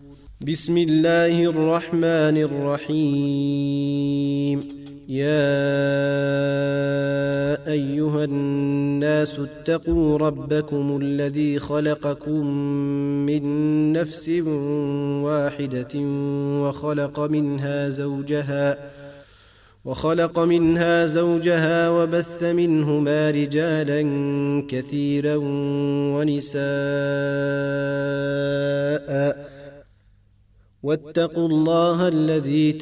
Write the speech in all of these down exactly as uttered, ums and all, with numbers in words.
بسم الله الرحمن الرحيم. يا أيها الناس اتقوا ربكم الذي خلقكم من نفس واحدة وخلق منها زوجها وخلق منها زوجها وبث منهما رجالا كثيرا ونساء واتقوا الله الذي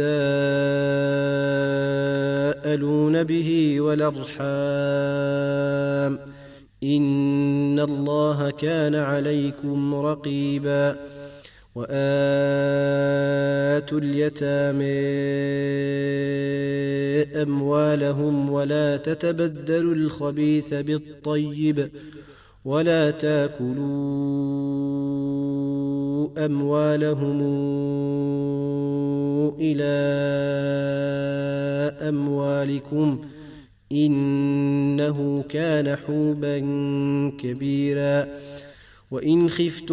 تساءلون به والأرحام إن الله كان عليكم رقيبا. وآتوا اليتامى أموالهم ولا تتبدلوا الخبيث بالطيب ولا تاكلوا أموالهم إلى أموالكم إنه كان حوبا كبيرا. وإن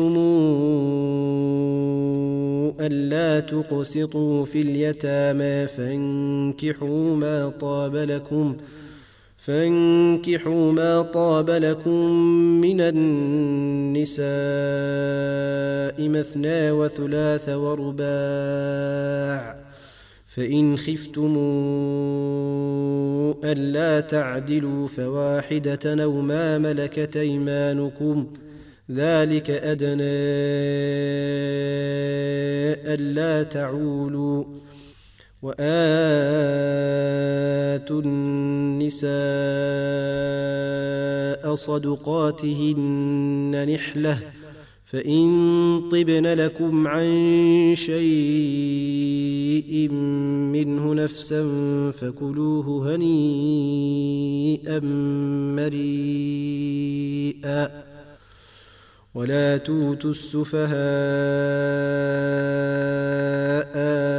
خفتموا ألا تقسطوا في اليتامى فانكحوا ما طاب لكم فانكحوا ما طاب لكم من النساء مثنى وثلاث ورباع، فإن خفتموا ألا تعدلوا فواحدة أو ما ملكت أيمانكم ذلك أدنى ألا تعولوا. وآتوا النساء صدقاتهن نحلة فإن طبن لكم عن شيء منه نفسا فكلوه هنيئا مريئا. ولا توتوا السفهاء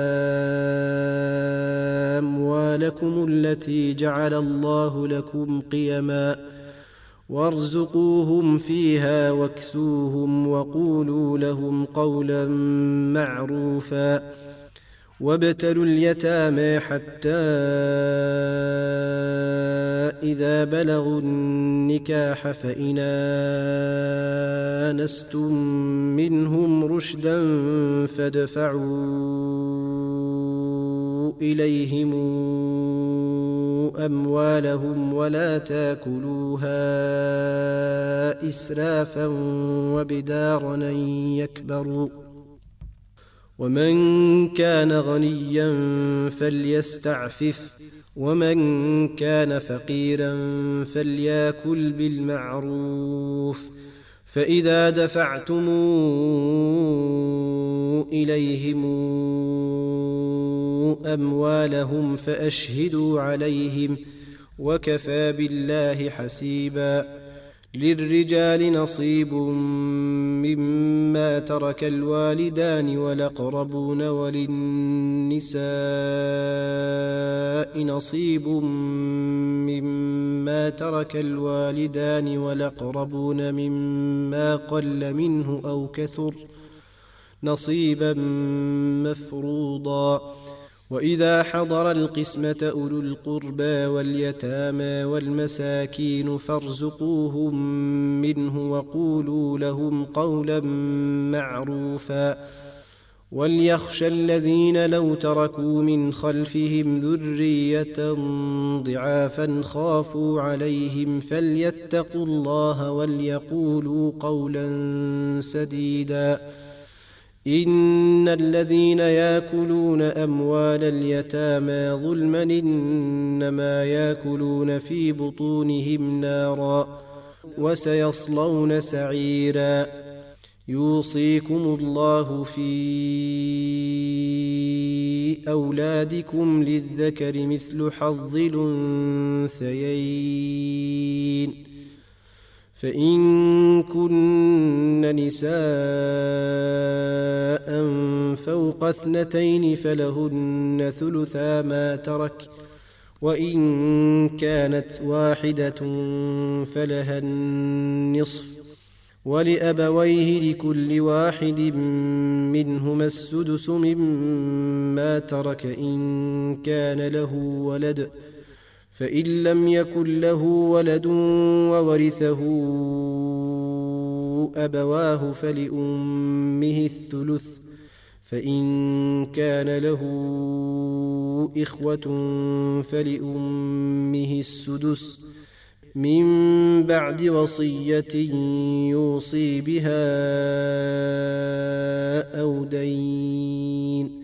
أموالكم التي جعل الله لكم قيما وارزقوهم فيها واكسوهم وقولوا لهم قولا معروفا. وابتلوا اليتامى حتى إذا بلغوا النكاح فإن آنستم منهم رشدا فادفعوا إليهم أموالهم ولا تاكلوها إسرافا وبدارا أن يكبروا. ومن كان غنيا فليستعفف ومن كان فقيرا فليأكل بالمعروف. فإذا دفعتم إليهم أموالهم فأشهدوا عليهم وكفى بالله حسيبا. للرجال نصيب مما ترك الوالدان والأقربون وللنساء نصيب مما ترك الوالدان والأقربون مما قل منه أو كثر نصيبا مفروضا. وإذا حضر القسمة أولو القربى واليتامى والمساكين فارزقوهم منه وقولوا لهم قولا معروفا. وليخشى الذين لو تركوا من خلفهم ذرية ضعافا خافوا عليهم فليتقوا الله وليقولوا قولا سديدا. إن الذين يأكلون أموال اليتامى ظلما إنما يأكلون في بطونهم نارا وسيصلون سعيرا. يوصيكم الله في أولادكم للذكر مثل حظ الأنثيين. فإن كن نساء فوق اثنتين فلهن ثلثا ما ترك وإن كانت واحدة فلها النصف ولأبويه لكل واحد منهما السدس مما ترك إن كان له ولد، فإن لم يكن له ولد وورثه أبواه فلأمه الثلث، فإن كان له إخوة فلأمه السدس من بعد وصية يوصي بها أو دين.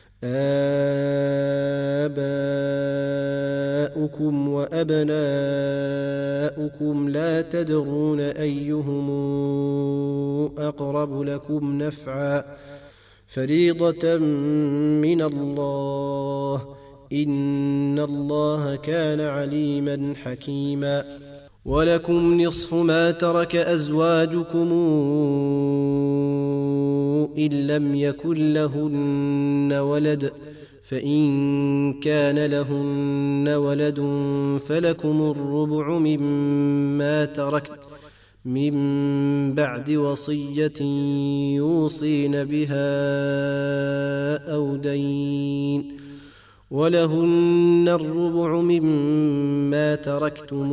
آباؤكم وأبناؤكم لا تدرون أيهم أقرب لكم نفعا، فريضة من الله، إن الله كان عليما حكيما. ولكم نصف ما ترك أزواجكم إن لم يكن لهن ولد، فإن كان لهن ولد فلكم الربع مما ترك من بعد وصية يوصين بها أو دين، ولهن الربع مما تركتم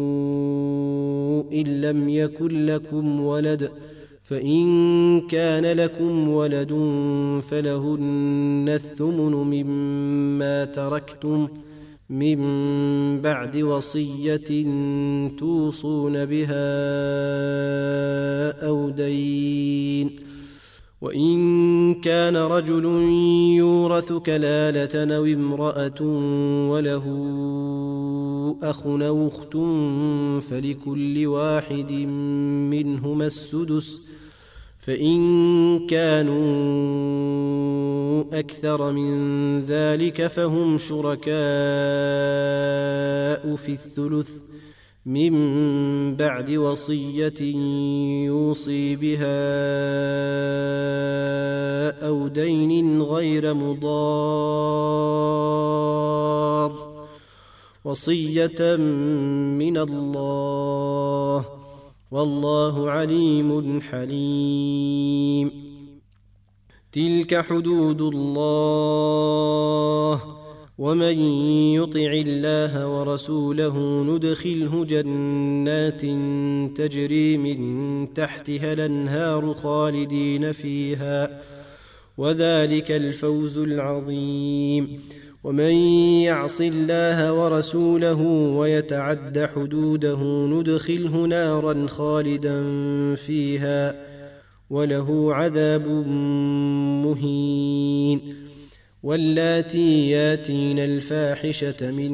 إن لم يكن لكم ولد، فإن كان لكم ولد فلهن الثمن مما تركتم من بعد وصية توصون بها أو دين. وإن كان رجل يورث كلالة أو امرأة وله أخ أو أخت فلكل واحد منهما السدس، فإن كانوا أكثر من ذلك فهم شركاء في الثلث من بعد وصية يوصي بها أو دين غير مضار، وصية من الله، والله عليم حليم. تلك حدود الله، ومن يطع الله ورسوله ندخله جنات تجري من تحتها الأنهار خالدين فيها، وذلك الفوز العظيم. ومن يعص الله ورسوله ويتعد حدوده ندخله نارا خالدا فيها وله عذاب مهين. واللاتي ياتين الفاحشة من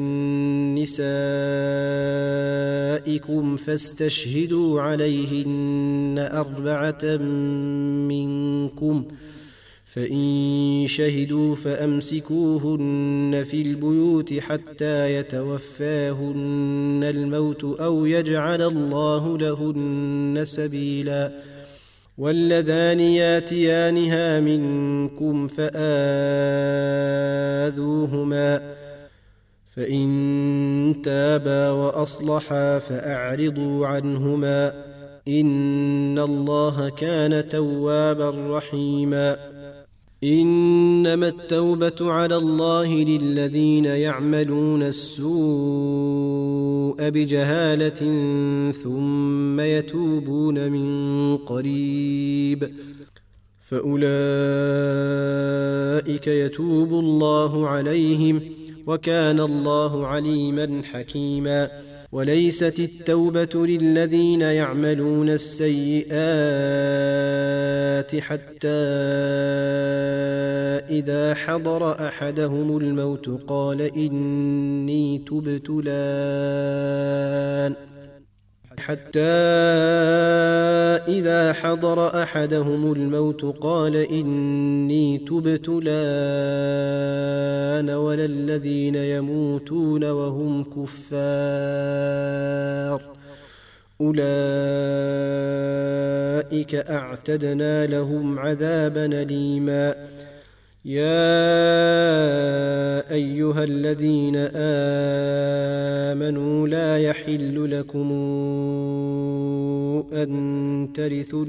نسائكم فاستشهدوا عليهن أربعة منكم، فإن شهدوا فأمسكوهن في البيوت حتى يتوفاهن الموت أو يجعل الله لهن سبيلا. واللذان ياتيانها منكم فآذوهما، فإن تابا وأصلحا فأعرضوا عنهما، إن الله كان توابا رحيما. إنما التوبة على الله للذين يعملون السوء بجهالة ثم يتوبون من قريب فأولئك يتوب الله عليهم، وكان الله عليما حكيما. وليست التوبة للذين يعملون السيئات حتى إذا حضر أحدهم الموت قال إني تبت الآن حتى إذا حضر أحدهم الموت قال إني تبت الآن ولا الذين يموتون وهم كفار أولئك أعتدنا لهم عذابا أليما. يا أيها الذين آمنوا لا يحل لكم أن ترثوا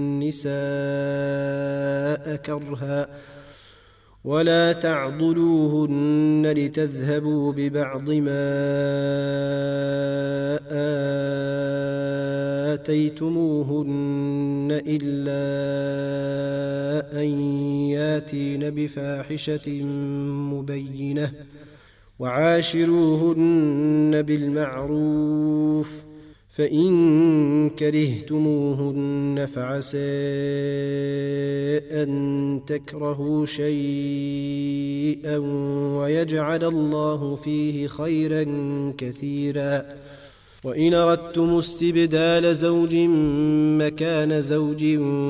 النساء كرها ولا تعضلوهن لتذهبوا ببعض ما آتيتموهن إلا أن ياتين بفاحشة مبينة وعاشروهن بالمعروف فإن كرهتموهن فعسى أن تكرهوا شيئا ويجعل الله فيه خيرا كثيرا وإن أردتم استبدال زوج مكان زوج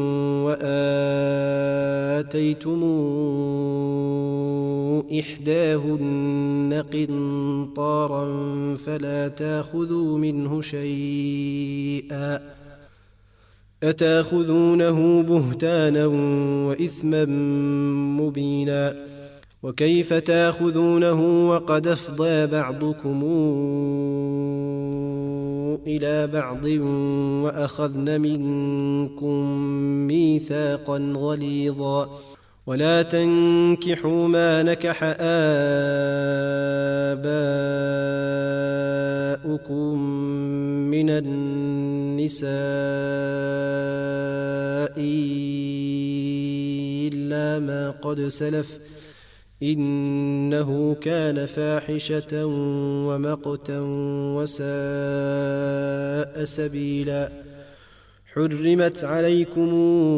وآتيتم إحداهن قنطارا فلا تأخذوا منه شيئا أتأخذونه بهتانا وإثما مبينا وكيف تأخذونه وقد أفضى بعضكم إلى بعض وأخذن منكم ميثاقا غليظا ولا تنكحوا ما نكح آباؤكم من النساء إلا ما قد سلف إنه كان فاحشة ومقتا وساء سبيلا حرمت عليكم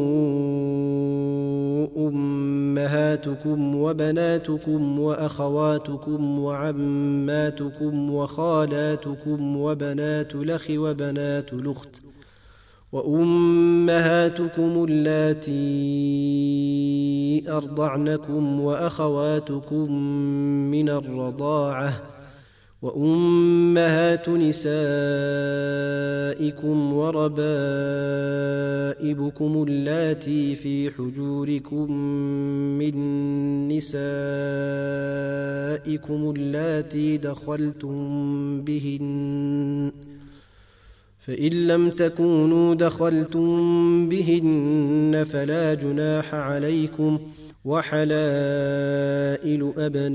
أمهاتكم وبناتكم وأخواتكم وعماتكم وخالاتكم وبنات الأخ وبنات الأخت وأمهاتكم اللاتي أرضعنكم وأخواتكم من الرضاعة وأمهات نسائكم وربائبكم اللاتي في حجوركم من نسائكم اللاتي دخلتم بهن فإن لم تكونوا دخلتم بهن فلا جناح عليكم وحلائل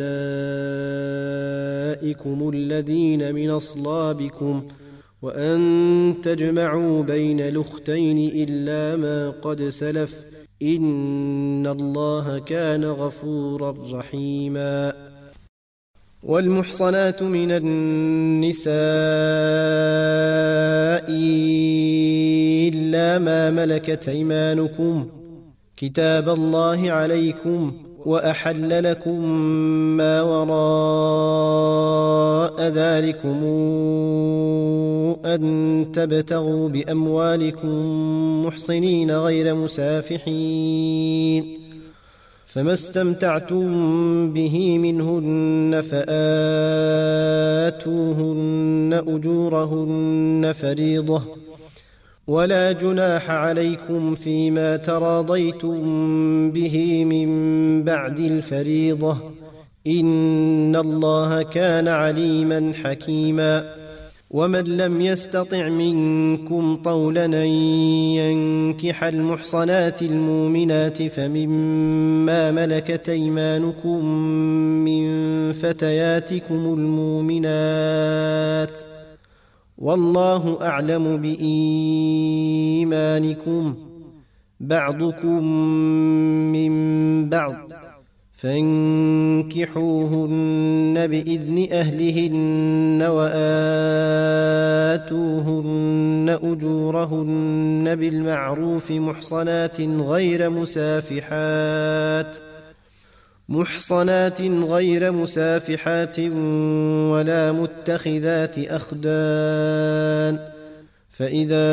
أبنائكم الذين من أصلابكم وأن تجمعوا بين الأختين إلا ما قد سلف إن الله كان غفورا رحيما والمحصنات من النساء إلا ما ملكت أيمانكم كتاب الله عليكم وأحل لكم ما وراء ذلكم أن تبتغوا بأموالكم محصنين غير مسافحين فما استمتعتم به منهن فآتوهن أجورهن فريضة ولا جناح عليكم فيما تراضيتم به من بعد الفريضة إن الله كان عليما حكيما ومن لم يستطع منكم طولا أن ينكح المحصنات المؤمنات فمما ملكت أيمانكم من فتياتكم المؤمنات والله أعلم بإيمانكم بعضكم من بعض فانكحوهن بإذن أهلهن وآتوهن أجورهن بالمعروف محصنات غير مسافحات محصنات غير مسافحات ولا متخذات أخدان فإذا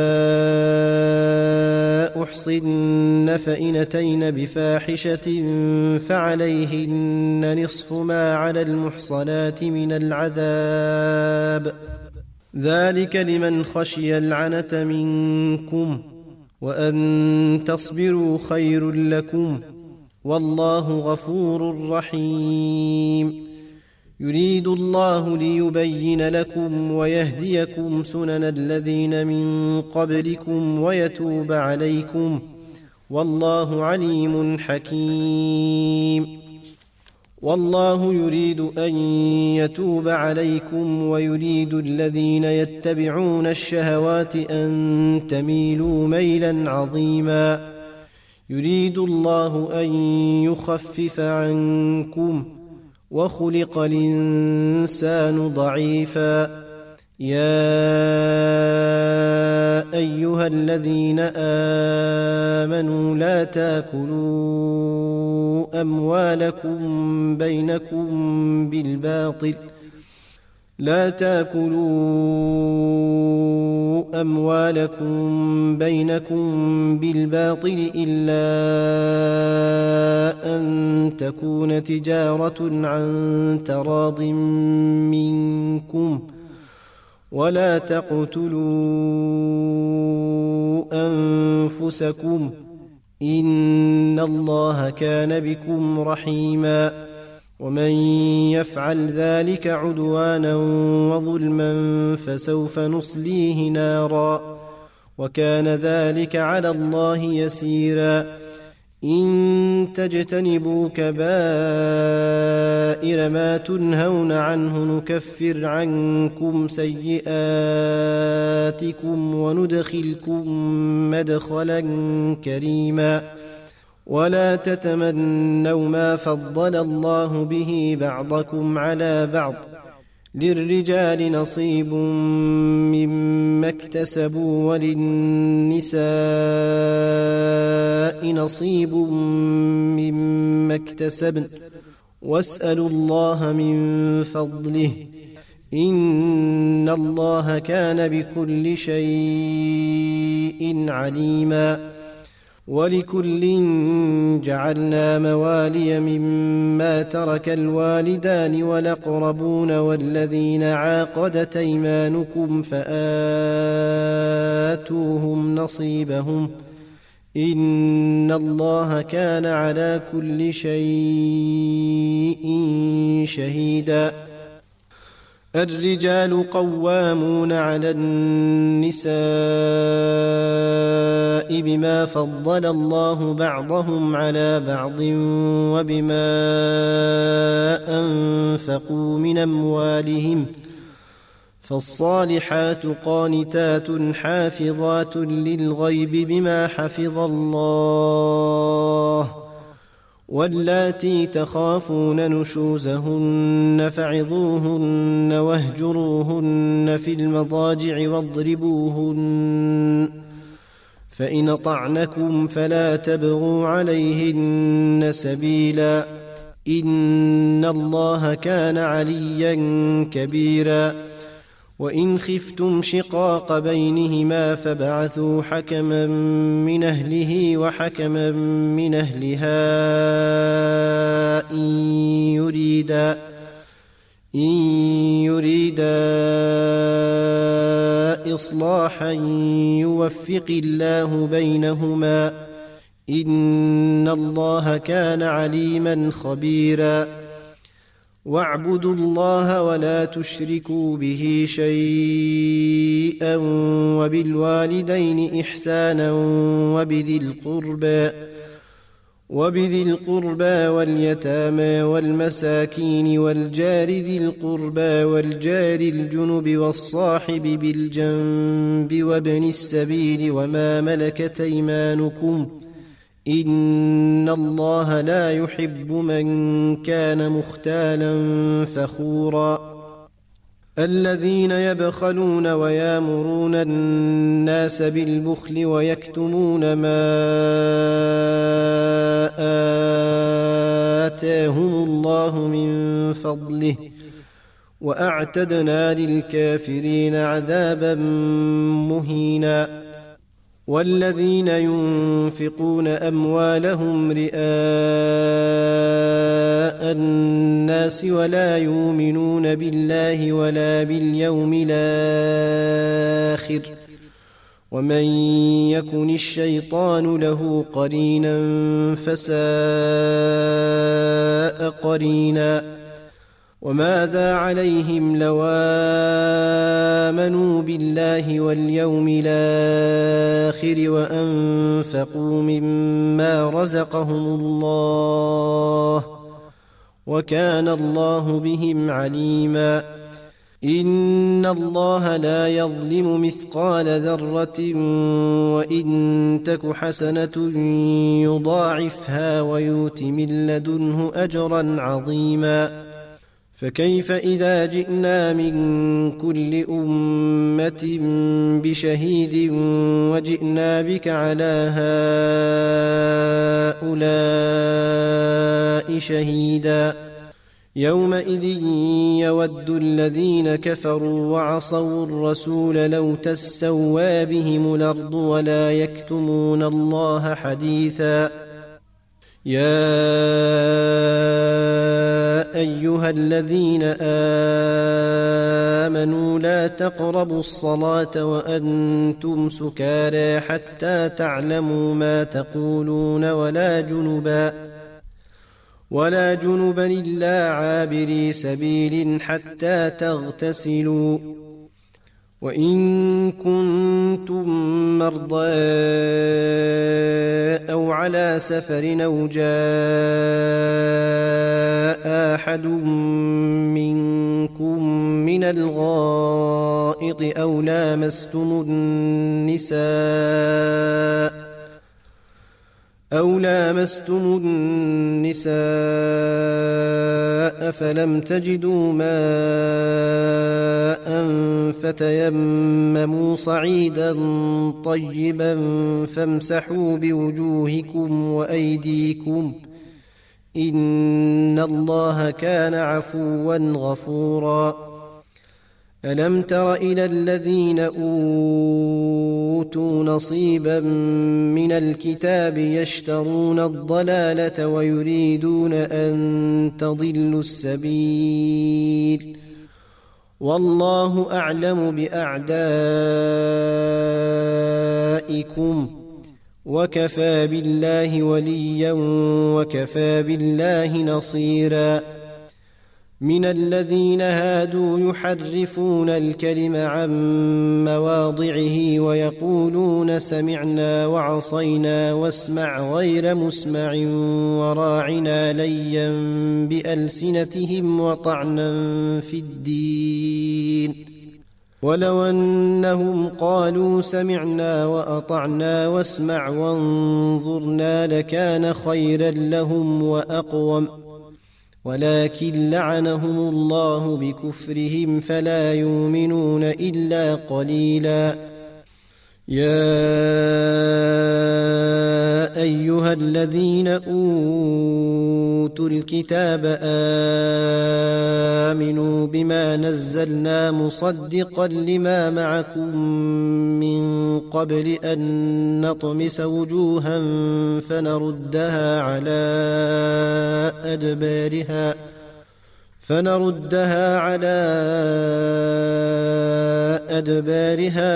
أحصن فإن أتين بفاحشة فعليهن نصف ما على المحصنات من العذاب ذلك لمن خشي العنة منكم وأن تصبروا خير لكم والله غفور رحيم. يريد الله ليبين لكم ويهديكم سنن الذين من قبلكم ويتوب عليكم، والله عليم حكيم. والله يريد أن يتوب عليكم ويريد الذين يتبعون الشهوات أن تميلوا ميلا عظيما. يريد الله أن يخفف عنكم وخلق الإنسان ضعيفا. يا أيها الذين آمنوا لا تأكلوا أموالكم بينكم بالباطل لا تأكلوا أموالكم بينكم بالباطل إلا أن تكون تجارة عن تراض منكم، ولا تقتلوا أنفسكم إن الله كان بكم رحيما. ومن يفعل ذلك عدوانا وظلما فسوف نصليه نارا، وكان ذلك على الله يسيرا. إن تجتنبوا كبائر ما تنهون عنه نكفر عنكم سيئاتكم وندخلكم مدخلا كريما. ولا تتمنوا ما فضل الله به بعضكم على بعض، للرجال نصيب مما اكتسبوا وللنساء نصيب مما اكتسبن، واسألوا الله من فضله إن الله كان بكل شيء عليما. ولكل جعلنا موالي مما ترك الوالدان والأقربون والذين عاقدت أيمانكم فآتوهم نصيبهم إن الله كان على كل شيء شهيدا. الرجال قوامون على النساء بما فضل الله بعضهم على بعض وبما أنفقوا من أموالهم، فالصالحات قانتات حافظات للغيب بما حفظ الله. واللاتي تخافون نشوزهن فعظوهن واهجروهن في المضاجع واضربوهن، فإن أطعنكم فلا تبغوا عليهن سبيلا إن الله كان عليا كبيرا. وإن خفتم شقاق بينهما فابعثوا حكما من أهله وحكما من أهلها إن يريدا إن يريدا إصلاحا يوفق الله بينهما إن الله كان عليما خبيرا. واعبدوا الله ولا تشركوا به شيئا وبالوالدين إحسانا وبذي القربى وبذي القربى واليتامى والمساكين والجار ذي القربى والجار الجنب والصاحب بالجنب وابن السبيل وما ملكت أيمانكم إن الله لا يحب من كان مختالا فخورا. الذين يبخلون ويامرون الناس بالبخل ويكتمون ما آتاهم الله من فضله وأعتدنا للكافرين عذابا مهينا. والذين ينفقون أموالهم رئاء الناس ولا يؤمنون بالله ولا باليوم الآخر ومن يكن الشيطان له قرينا فساء قرينا وماذا عليهم لو آمنوا بالله واليوم الآخر وأنفقوا مما رزقهم الله وكان الله بهم عليما إن الله لا يظلم مثقال ذرة وإن تك حسنة يضاعفها ويؤت من لدنه أجرا عظيما فكيف إذا جئنا من كل أمة بشهيد وجئنا بك على هؤلاء شهيدا يومئذ يود الذين كفروا وعصوا الرسول لو تسوى بهم الأرض ولا يكتمون الله حديثا يا أيها الذين آمنوا لا تقربوا الصلاة وأنتم سكارى حتى تعلموا ما تقولون ولا جنبا ولا جنبا إلا عابري سبيل حتى تغتسلوا وإن كنتم مرضى أو على سفر أو جاء أحد منكم من الغائط أو لامستم النساء أو لامستم النساء فلم تجدوا ماء فتيمموا صعيدا طيبا فامسحوا بوجوهكم وأيديكم إن الله كان عفوا غفورا ألم تر إلى الذين أوتوا نصيبا من الكتاب يشترون الضلالة ويريدون أن تضلوا السبيل والله أعلم بأعدائكم وكفى بالله وليا وكفى بالله نصيرا من الذين هادوا يحرفون الكلم عن مواضعه ويقولون سمعنا وعصينا واسمع غير مسمع وراعنا ليا بألسنتهم وطعنا في الدين ولو أنهم قالوا سمعنا وأطعنا واسمع وانظرنا لكان خيرا لهم وأقوم ولكن لعنهم الله بكفرهم فلا يؤمنون إلا قليلا يا أيها الذين أوتوا الكتاب آمنوا بما نزلنا مصدقا لما معكم من قبل أن نطمس وجوها فنردها على أدبارها فنردها على أدبارها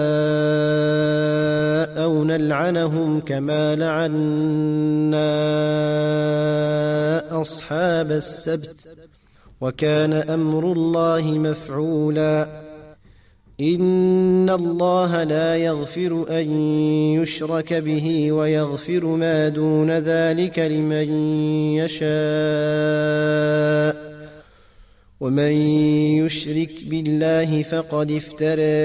أو نلعنهم كما لعنا أصحاب السبت وكان أمر الله مفعولا إن الله لا يغفر أن يشرك به ويغفر ما دون ذلك لمن يشاء ومن يشرك بالله فقد افترى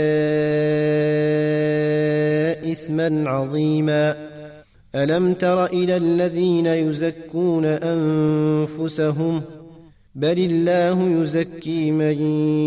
إثما عظيما ألم تر إلى الذين يزكون أنفسهم بل الله يزكي من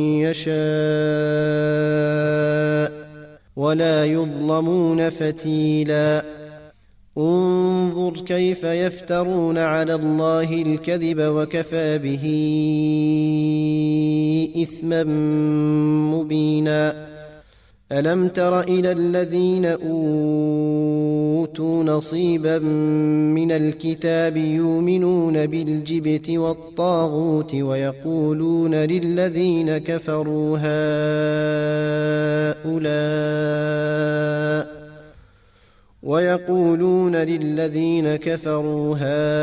يشاء ولا يظلمون فتيلا انظر كيف يفترون على الله الكذب وكفى به إثما مبينا ألم تر إلى الذين أوتوا نصيبا من الكتاب يؤمنون بالجبت والطاغوت ويقولون للذين كفروا هؤلاء ويقولون للذين كفروا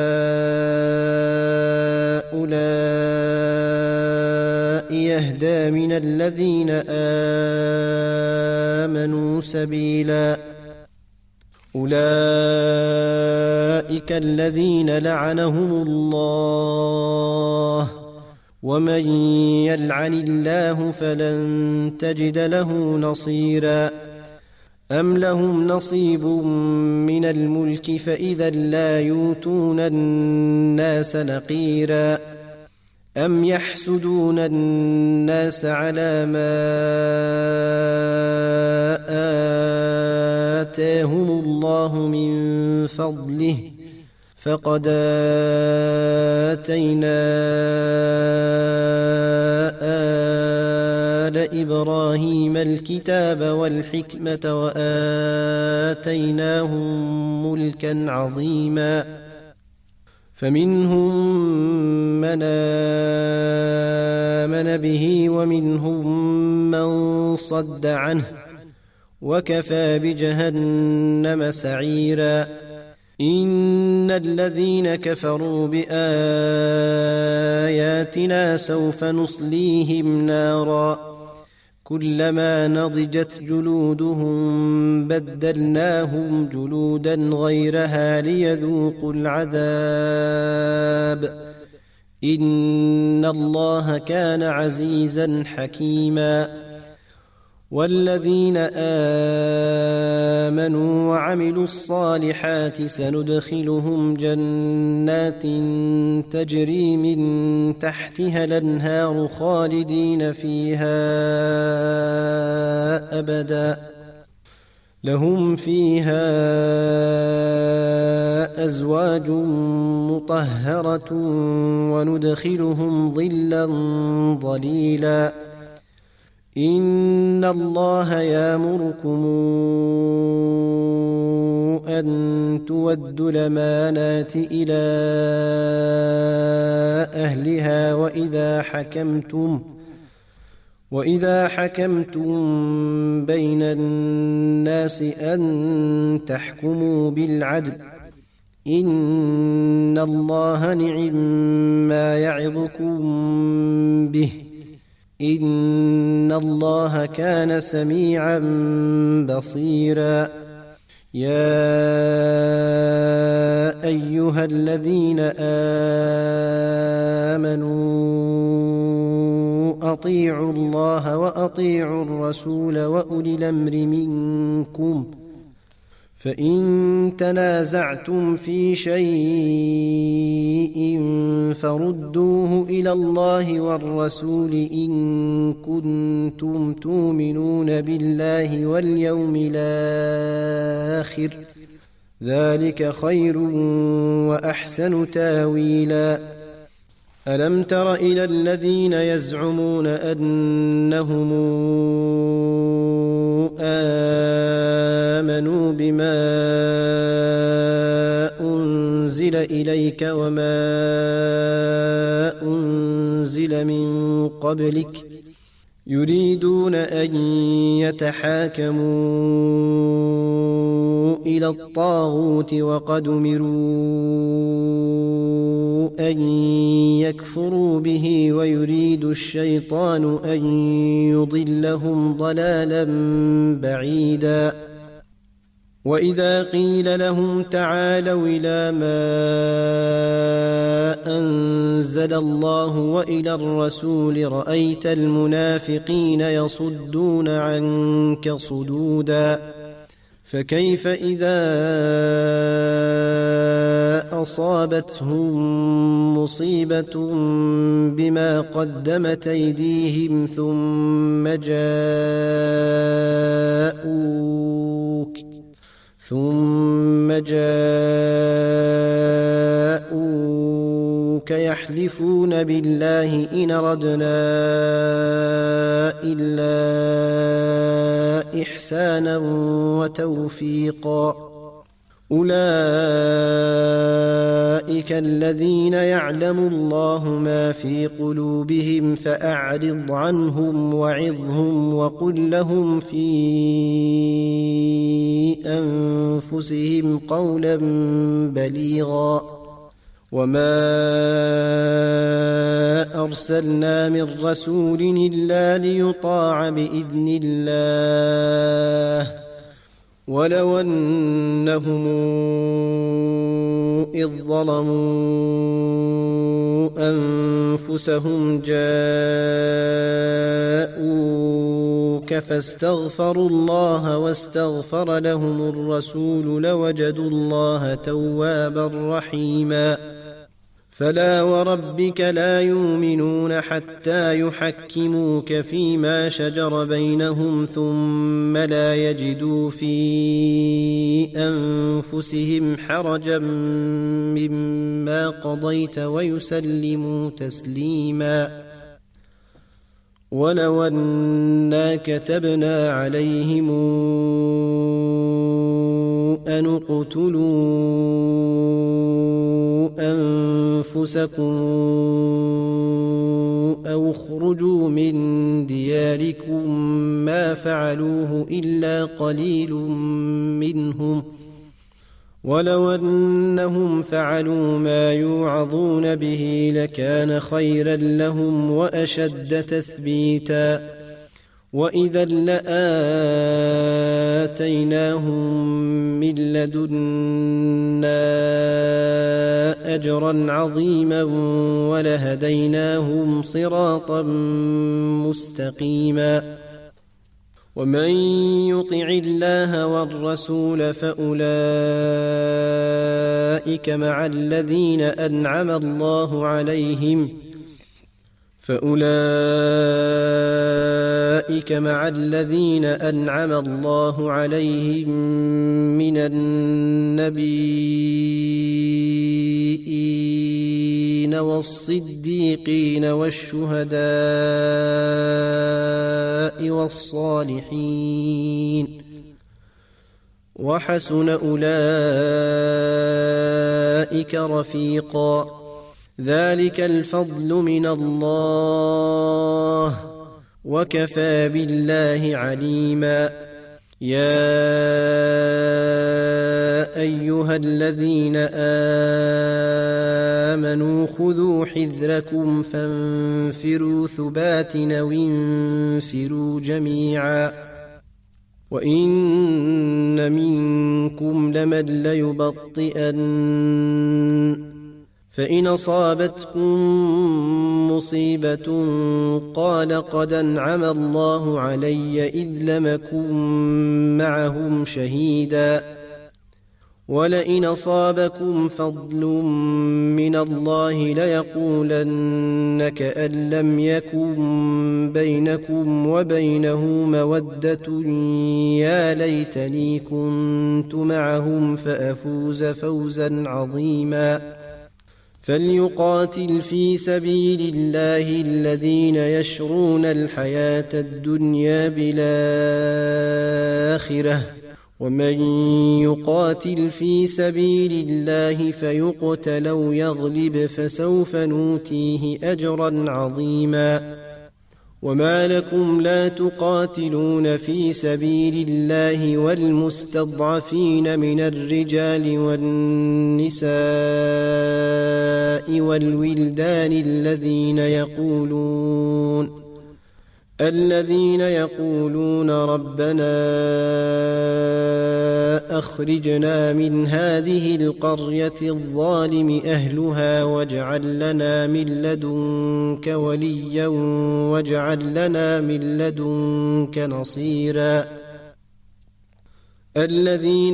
هؤلاء يهدى من الذين آمنوا سبيلا أولئك الذين لعنهم الله ومن يلعن الله فلن تجد له نصيرا أم لهم نصيب من الملك فإذا لا يؤتون الناس نقيرا أم يحسدون الناس على ما آتاهم الله من فضله فقد آتينا آل إبراهيم الكتاب والحكمة وآتيناهم ملكا عظيما فمنهم من آمن به ومنهم من صد عنه وكفى بجهنم سعيرا إن الذين كفروا بآياتنا سوف نصليهم نارا كلما نضجت جلودهم بدلناهم جلودا غيرها ليذوقوا العذاب إن الله كان عزيزا حكيما والذين آمنوا وعملوا الصالحات سندخلهم جنات تجري من تحتها الأنهار خالدين فيها أبدا لهم فيها أزواج مطهرة وندخلهم ظلا ظليلا إن الله يأمركم أن تودوا الأمانات إلى أهلها وإذا حكمتم وإذا حكمتم بين الناس أن تحكموا بالعدل إن الله نعم ما يعظكم به إن الله كان سميعا بصيرا يا أيها الذين آمنوا أطيعوا الله وأطيعوا الرسول وأولي الأمر منكم فإن تنازعتم في شيء فردوه إلى الله والرسول إن كنتم تؤمنون بالله واليوم الآخر ذلك خير وأحسن تاويلا ألم تر إلى الذين يزعمون أنهم آمنوا بما أنزل إليك وما أنزل من قبلك يريدون أن يتحاكموا إلى الطاغوت وقد أمروا أن يكفروا به ويريد الشيطان أن يضلهم ضلالا بعيدا وإذا قيل لهم تعالوا إلى ما أنزل الله وإلى الرسول رأيت المنافقين يصدون عنك صدودا فكيف إذا أصابتهم مصيبة بما قدمت أيديهم ثم جاءوك ثم جاءوك جاءوك يحلفون بالله إن أردنا إلا إحسانا وتوفيقا أولئك الذين يعلم الله ما في قلوبهم فأعرض عنهم وعظهم وقل لهم في أنفسهم قولا بليغا وما أرسلنا من رسول إلا ليطاع بإذن الله ولو أنهم إذ ظلموا أنفسهم جاءوك فاستغفروا الله واستغفر لهم الرسول لوجدوا الله توابا رحيما فلا وربك لا يؤمنون حتى يحكموك فيما شجر بينهم ثم لا يجدوا في أنفسهم حرجا مما قضيت ويسلموا تسليما ولو أنا كتبنا عليهم أن اقتلوا أنفسكم أو اخرجوا من دياركم ما فعلوه إلا قليل منهم ولو أنهم فعلوا ما يوعظون به لكان خيرا لهم وأشد تثبيتا وإذا لآتيناهم من لدنا أجرا عظيما ولهديناهم صراطا مستقيما ومن يطع الله والرسول فأولئك مع الذين أنعم الله عليهم فأولئك مع الذين أنعم الله عليهم من النبيين والصديقين والشهداء والصالحين وحسن أولئك رفيقا ذلك الفضل من الله وكفى بالله عليما يا أيها الذين آمنوا خذوا حذركم فانفروا ثبات أو انفروا جميعا وإن منكم لمن ليبطئن فإن أصابتكم مصيبة قال قد أنعم الله علي إذ لم أكن معهم شهيدا ولئن أصابكم فضل من الله ليقولن كأن لم يكن بينكم وبينه مودة يا ليتني كنت معهم فأفوز فوزا عظيما فليقاتل في سبيل الله الذين يشرون الحياة الدنيا بالآخرة ومن يقاتل في سبيل الله فيقتل أو يغلب فسوف نؤتيه أجرا عظيما وما لكم لا تقاتلون في سبيل الله والمستضعفين من الرجال والنساء والولدان الذين يقولون الذين يقولون ربنا أخرجنا من هذه القرية الظالم أهلها واجعل لنا من لدنك وليا واجعل لنا من لدنك نصيرا الذين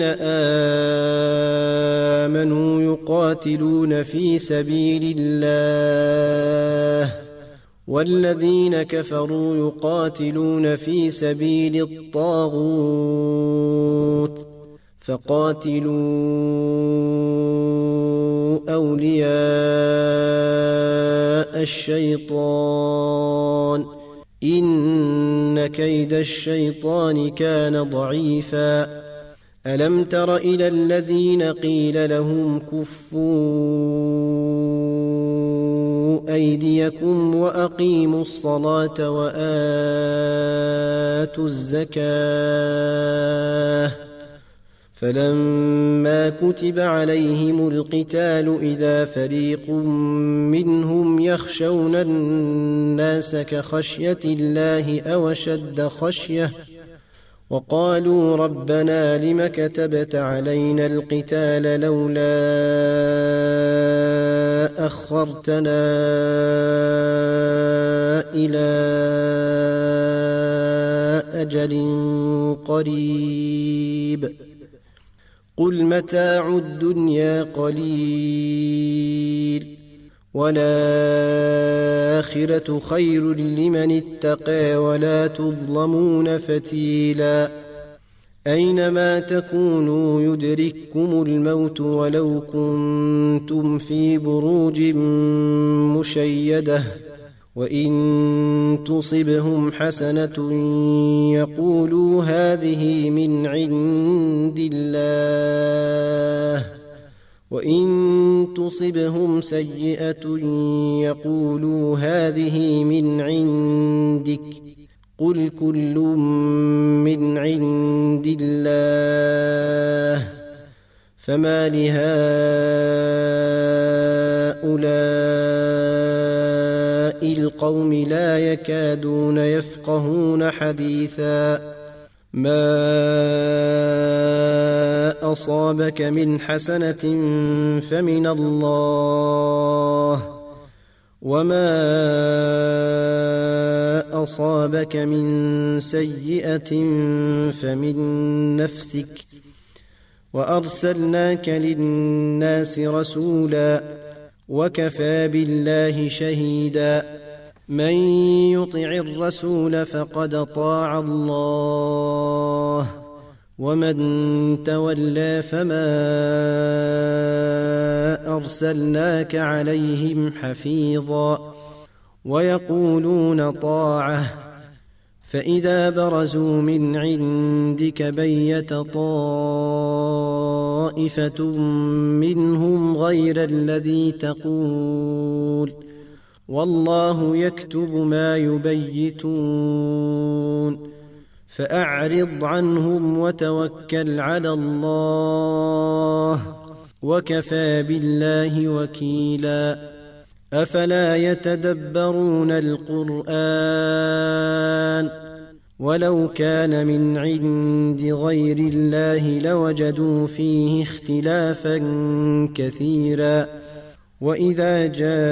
آمنوا يقاتلون في سبيل الله والذين كفروا يقاتلون في سبيل الطاغوت فقاتلوا أولياء الشيطان إن كيد الشيطان كان ضعيفا ألم تر إلى الذين قيل لهم كفوا أيديكم وأقيموا الصلاة وآتوا الزكاة فلما كتب عليهم القتال إذا فريق منهم يخشون الناس كخشية الله أو أشد خشية وقالوا ربنا لم كتبت علينا القتال لولا أخرتنا إلى أجل قريب قل متاع الدنيا قليل والآخرة خير لمن اتقى ولا تظلمون فتيلا أينما تكونوا يدرككم الموت ولو كنتم في بروج مشيدة وإن تصبهم حسنة يقولوا هذه من عند الله وإن تصبهم سيئة يقولوا هذه من عندك قل كل من عند الله فما لهؤلاء القوم لا يكادون يفقهون حديثا ما أصابك من حسنة فمن الله وما أصابك من سيئة فمن نفسك وأرسلناك للناس رسولا وكفى بالله شهيدا من يطع الرسول فقد طاع الله ومن تولى فما أرسلناك عليهم حفيظا ويقولون طاعة فإذا برزوا من عندك بيت طائفة منهم غير الذي تقول والله يكتب ما يبيتون فأعرض عنهم وتوكل على الله وكفى بالله وكيلا أفلا يتدبرون القرآن ولو كان من عند غير الله لوجدوا فيه اختلافا كثيرا وإذا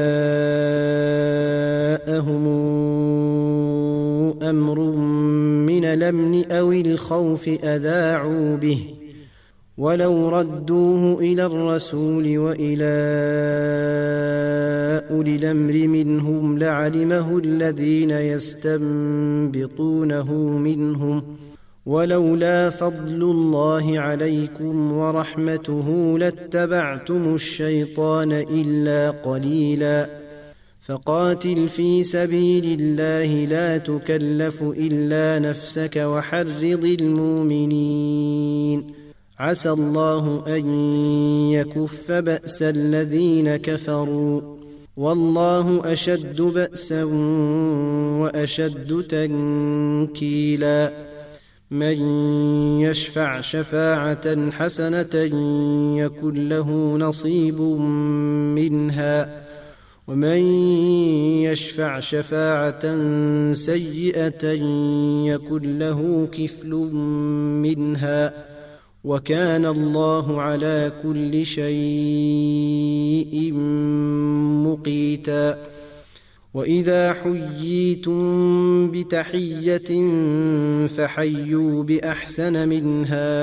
جاءهم أمر من الأمن أو الخوف أذاعوا به ولو ردوه إلى الرسول وإلى أولي الأمر منهم لعلمه الذين يستنبطونه منهم ولولا فضل الله عليكم ورحمته لاتبعتم الشيطان إلا قليلا فقاتل في سبيل الله لا تكلف إلا نفسك وحرض المؤمنين عسى الله أن يكف بأس الذين كفروا والله أشد بأسا وأشد تنكيلا من يشفع شفاعة حسنة يكن له نصيب منها ومن يشفع شفاعة سيئة يكن له كفل منها وكان الله على كل شيء مقيتا وإذا حييتم بتحية فحيوا بأحسن منها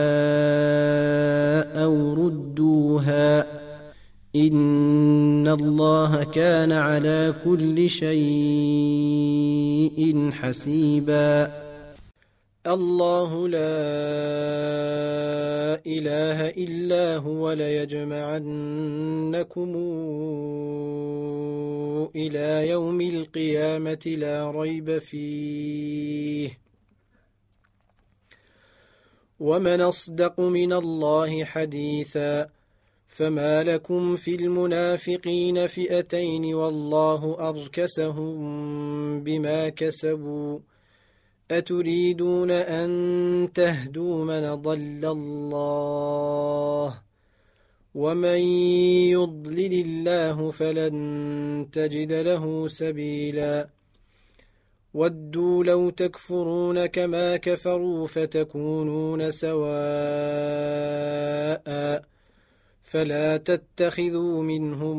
أو ردوها إن الله كان على كل شيء حسيبا الله لا إله إلا هو ليجمعنكم إلى يوم القيامة لا ريب فيه. ومن أصدق من الله حديثا. فما لكم في المنافقين فئتين والله أركسهم بما كسبوا أتريدون أن تهدوا من ضل الله ومن يضلل الله فلن تجد له سبيلا. ودوا لو تكفرون كما كفروا فتكونون سواء فلا تتخذوا منهم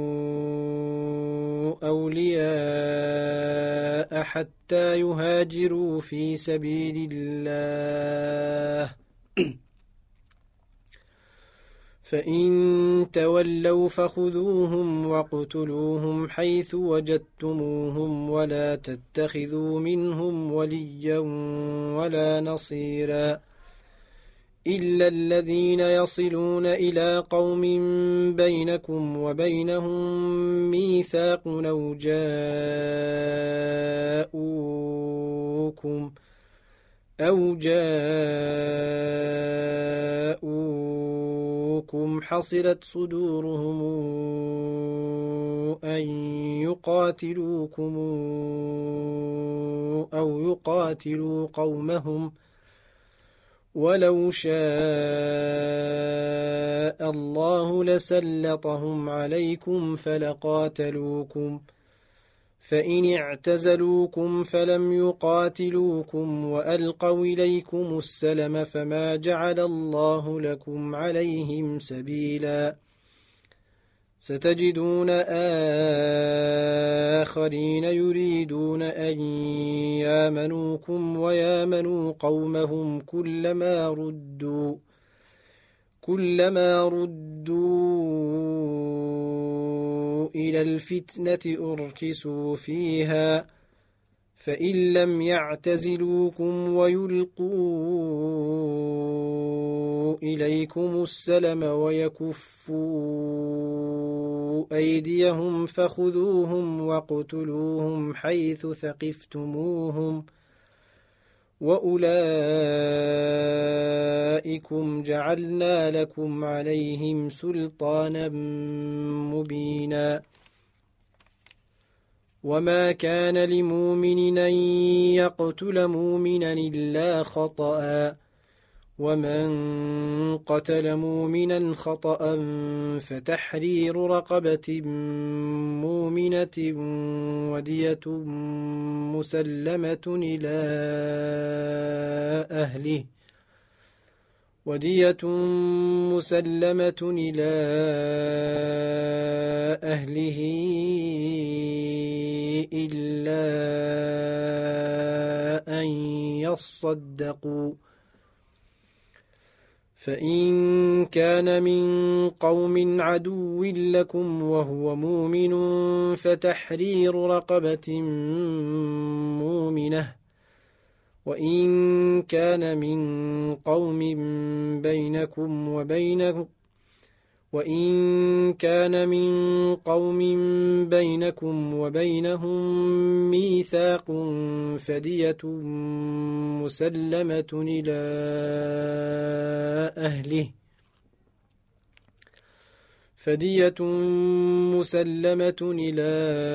أولياء حتى يهاجروا في سبيل الله فإن تولوا فخذوهم واقتلوهم حيث وجدتموهم ولا تتخذوا منهم وليا ولا نصيرا إلا الذين يصلون إلى قوم بينكم وبينهم ميثاق أو جاءوكم أو جاءوكم حصلت صدورهم أن يقاتلوكم أو يقاتلوا قومهم ولو شاء الله لسلطهم عليكم فلقاتلوكم فإن اعتزلوكم فلم يقاتلوكم وألقوا إليكم السلم فما جعل الله لكم عليهم سبيلا. ستجدون آخرين يريدون أن يامنوكم ويامنوا قومهم كلما ردوا كلما ردوا إلى الفتنة أركسوا فيها فإن لم يعتزلوكم ويلقوا إليكم السلم ويكفوا أيديهم فخذوهم واقتلوهم حيث ثقفتموهم وأولئكم جعلنا لكم عليهم سلطانا مبينا. وما كان لمؤمن أن يقتل مؤمنا إلا خطأ ومن قتل مؤمنا خطأ فتحرير رقبة مؤمنة ودية مسلمة إلى أهله ودية مسلمة إلى أهله إلا أن يصدقوا فإن كان من قوم عدو لكم وهو مؤمن فتحرير رقبة مؤمنة وإن كان من قوم بينكم وبينهم وإن كان من قوم بينكم وبينهم ميثاق فدية مسلمة إلى أهله فدية مسلمة إلى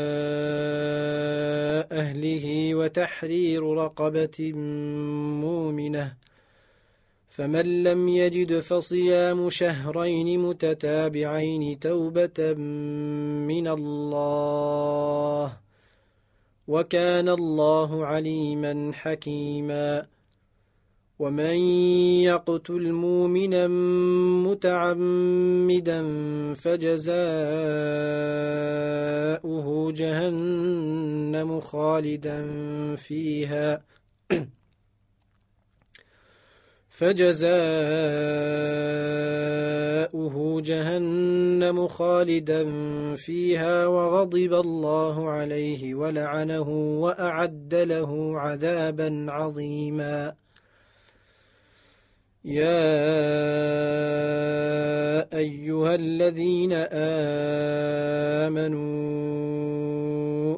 أهله وتحرير رقبة مؤمنة فمن لم يجد فصيام شهرين متتابعين توبة من الله وكان الله عليما حكيما. ومن يقتل مؤمنا متعمدا فجزاؤه جهنم خالدا فيها فجزاؤه جهنم خالدا فيها وغضب الله عليه ولعنه وأعد له عذابا عظيما. يا أيها الذين آمنوا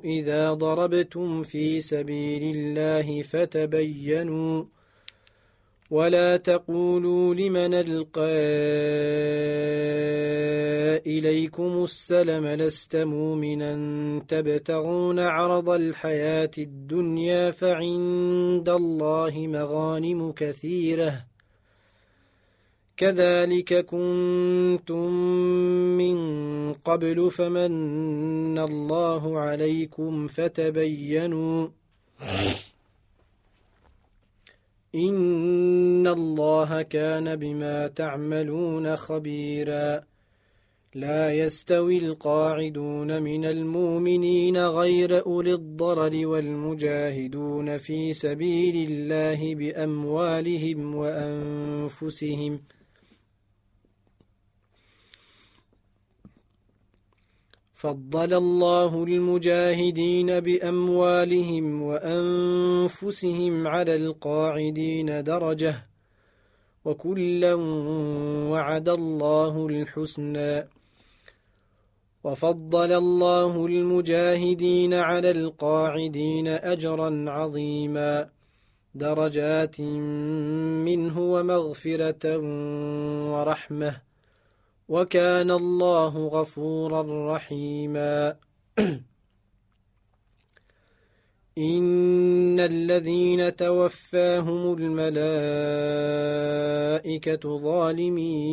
إذا ضربتم في سبيل الله فتبينوا ولا تقولوا لمن ألقى إليكم السلم لست مؤمنا تبتغون عرض الحياة الدنيا فعند الله مغانم كثيرة كذلك كنتم من قبل فمن الله عليكم فتبينوا إن الله كان بما تعملون خبيرا لا يستوي القاعدون من المؤمنين غير أولي الضرر والمجاهدون في سبيل الله بأموالهم وأنفسهم فضل الله المجاهدين بأموالهم وأنفسهم على القاعدين درجة وكلا وعد الله الحسنى وفضل الله المجاهدين على القاعدين أجرا عظيما درجات منه ومغفرة ورحمة وكان الله غفورا رحيما إن الذين توفاهم الملائكة ظالمي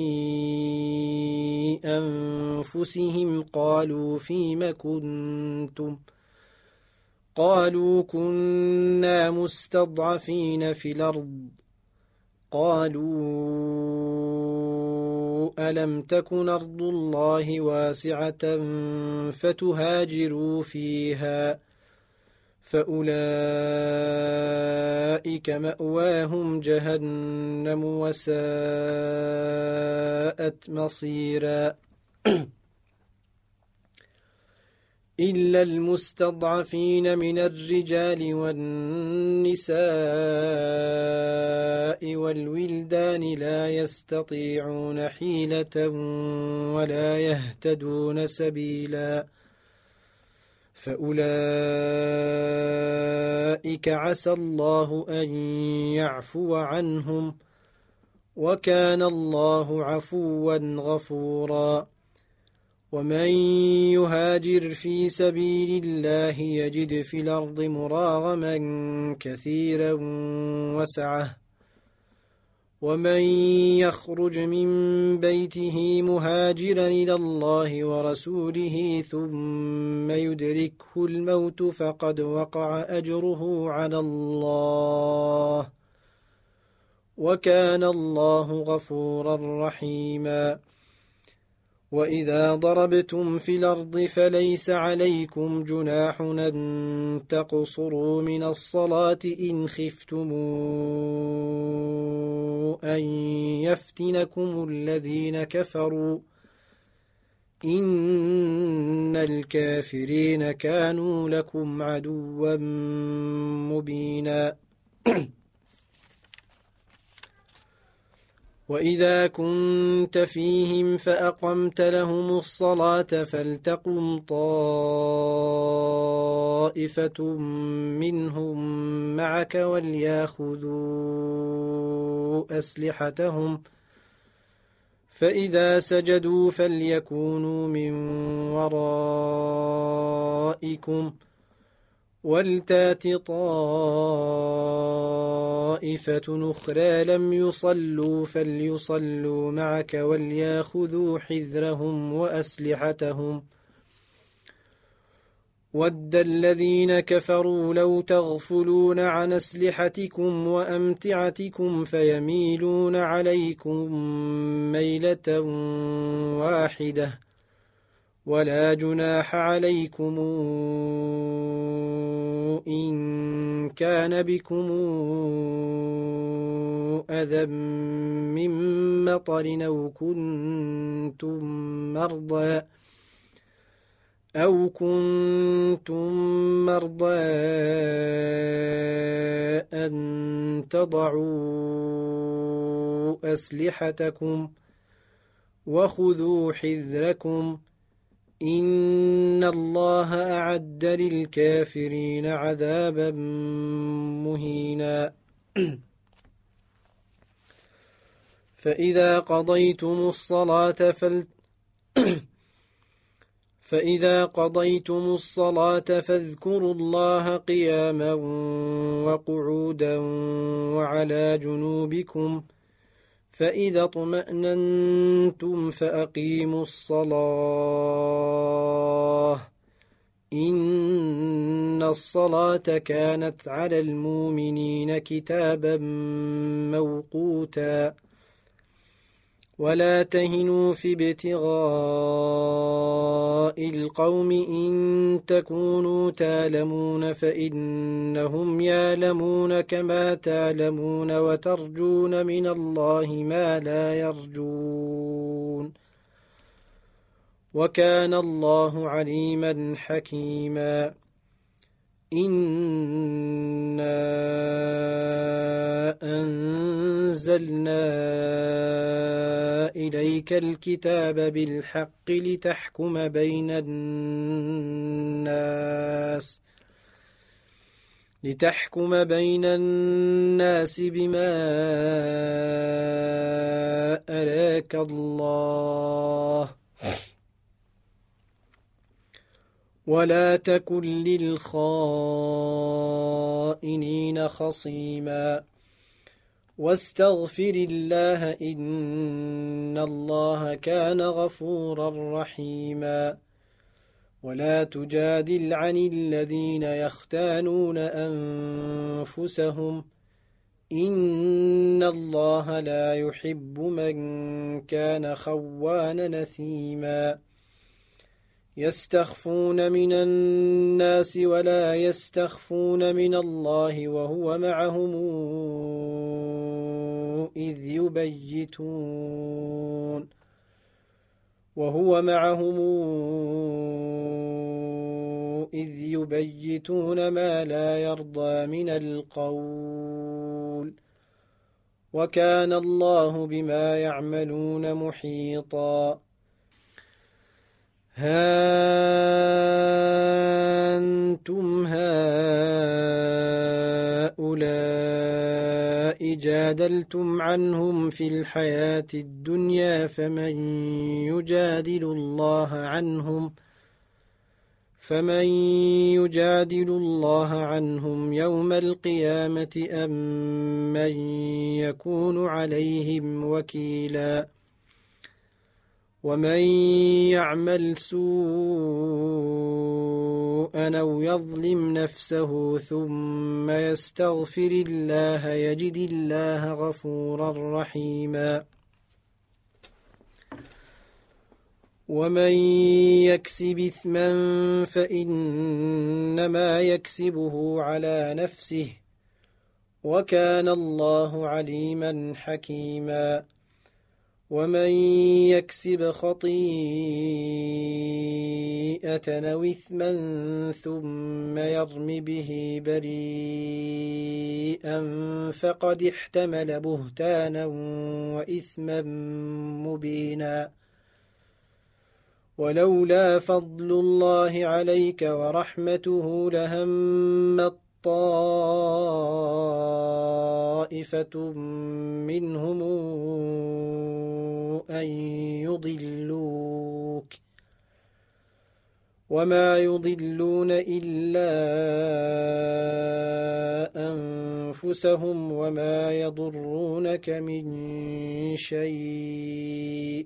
أنفسهم قالوا فيم كنتم قالوا كنا مستضعفين في الأرض قالوا ألم تكن أرض الله واسعة فتهاجروا فيها فأولئك مأواهم جهنم وساءت مصيرا إلا المستضعفين من الرجال والنساء والولدان لا يستطيعون حيلة ولا يهتدون سبيلا فأولئك عسى الله أن يعفو عنهم وكان الله عفوا غفورا ومن يهاجر في سبيل الله يجد في الأرض مراغما كثيرا وسعة ومن يخرج من بيته مهاجرا إلى الله ورسوله ثم يدركه الموت فقد وقع أجره على الله وكان الله غفورا رحيما وإذا ضربتم في الأرض فليس عليكم جناح أن تقصروا من الصلاة إن خفتم أن يفتنكم الذين كفروا إن الكافرين كانوا لكم عدوا مبينا وإذا كنت فيهم فأقمت لهم الصلاة فلتقم طائفة منهم معك وليأخذوا أسلحتهم فإذا سجدوا فليكونوا من ورائكم ولتات طائفة أخرى لم يصلوا فليصلوا معك وليأخذوا حذرهم وأسلحتهم ود الذين كفروا لو تغفلون عن أسلحتكم وأمتعتكم فيميلون عليكم ميلة واحدة ولا جناح عليكم إن كان بكم أذى من مطر أو كنتم مرضى أو كنتم مرضى أن تضعوا أسلحتكم وخذوا حذركم إن الله أعد للكافرين عذابا مهينا فإذا قضيتم الصلاة فل... فإذا قضيتم الصلاة فاذكروا الله قياما وقعودا وعلى جنوبكم فإذا اطمأننتم فأقيموا الصلاة إن الصلاة كانت على المؤمنين كتابا موقوتا ولا تهنوا في ابتغاء القوم إن تكونوا تعلمون فإنهم يعلمون كما تعلمون وترجون من الله ما لا يرجون وكان الله عليما حكيما إنا أنزلنا إليك الكتاب بالحق لتحكم بين الناس لتحكم بين الناس بما أراك الله ولا تكن للخائنين خصيما واستغفر الله إن الله كان غفورا رحيما ولا تجادل عن الذين يختانون أنفسهم إن الله لا يحب من كان خوانا نثيما يستخفون من الناس ولا يستخفون من الله وهو معهم إذ يبيتون وهو معهم إذ يبيتون ما لا يرضى من القول وكان الله بما يعملون محيطا ها أنتم هؤلاء جادلتم عنهم في الحياة الدنيا فمن يجادل الله عنهم فمن يجادل الله عنهم يوم القيامة أم من يكون عليهم وكيلا ومن يعمل سوءا أو يظلم نفسه ثم يستغفر الله يجد الله غفورا رحيما ومن يكسب إثما فإنما يكسبه على نفسه وكان الله عليما حكيما ومن يكسب خطيئة أو إثما ثم يرم به بريئا فقد احتمل بهتانا وإثما مبينا ولولا فضل الله عليك ورحمته لهمت طائفة منهم أن يضلوك وما يضلون إلا أنفسهم وما يضرونك من شيء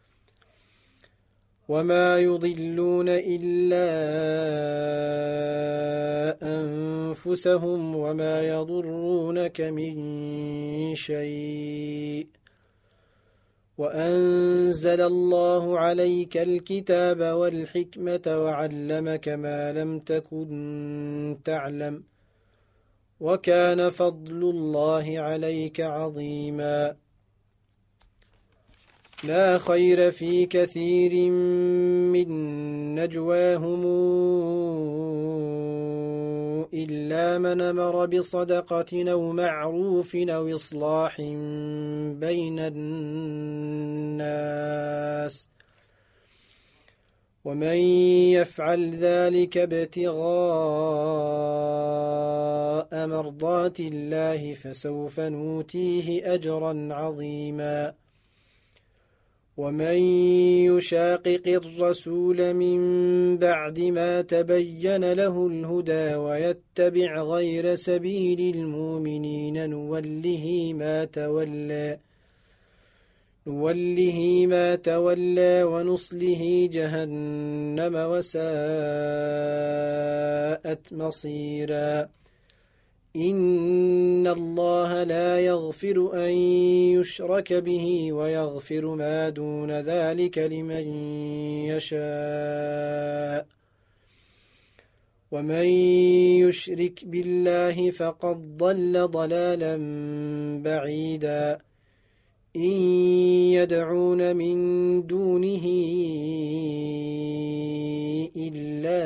وما يضلون إلا أنفسهم وما يضرونك من شيء وأنزل الله عليك الكتاب والحكمة وعلمك ما لم تكن تعلم وكان فضل الله عليك عظيما لا خير في كثير من نجواهم إلا من أمر بصدقة أو معروف أو إصلاح بين الناس ومن يفعل ذلك ابتغاء مرضات الله فسوف نؤتيه أجرا عظيما ومن يشاقق الرسول من بعد ما تبين له الهدى ويتبع غير سبيل المؤمنين نوله ما تولى نوله ما تولى ونصله جهنم وساءت مصيرا إن الله لا يغفر أن يشرك به ويغفر ما دون ذلك لمن يشاء ومن يشرك بالله فقد ضل ضلالا بعيدا إن يدعون من دونه إلا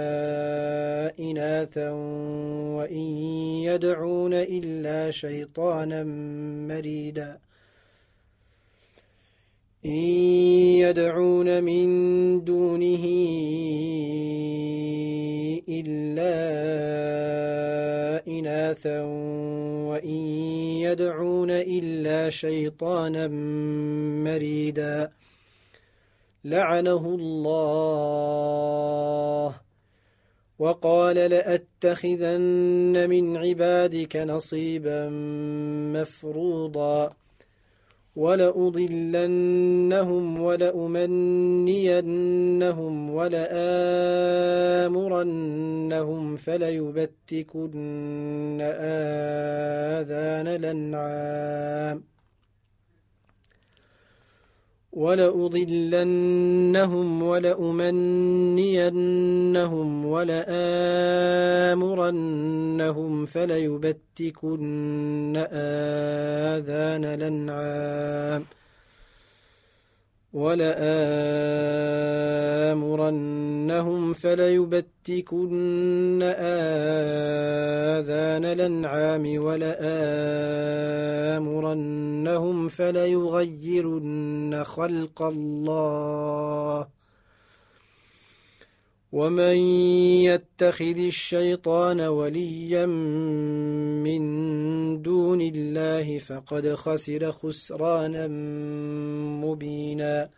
إناثا وإن يدعون إلا شيطانا مريدا إن يدعون من دونه إلا إناثا وإن يدعون إلا شيطانا مريدا لعنه الله وقال لأتخذن من عبادك نصيبا مفروضا ولأضلنهم ولأمنينهم ولآمرنهم فليبتكن آذان الأنعام ولأضلنهم ولأمنينهم ولآمرنهم فليبتكن آذان الأنعام ولآمرنهم فليبتكن آذان الأنعام ولآمرنهم فليغيرن خلق الله ومن يتخذ الشيطان وليا من دون الله فقد خسر خسرانا مبينا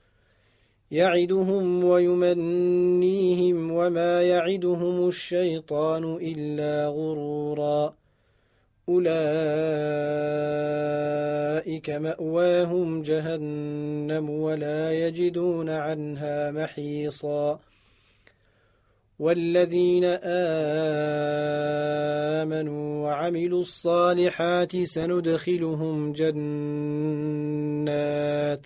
يعدهم ويمنيهم وما يعدهم الشيطان إلا غرورا أولئك مأواهم جهنم ولا يجدون عنها محيصا والذين آمنوا وعملوا الصالحات سندخلهم جنات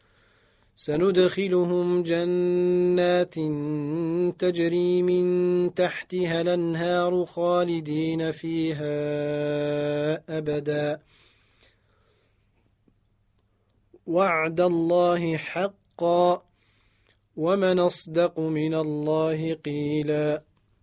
سندخلهم جنات تجري من تحتها الأنهار خالدين فيها أبدا وعد الله حقا ومن أصدق من الله قيلا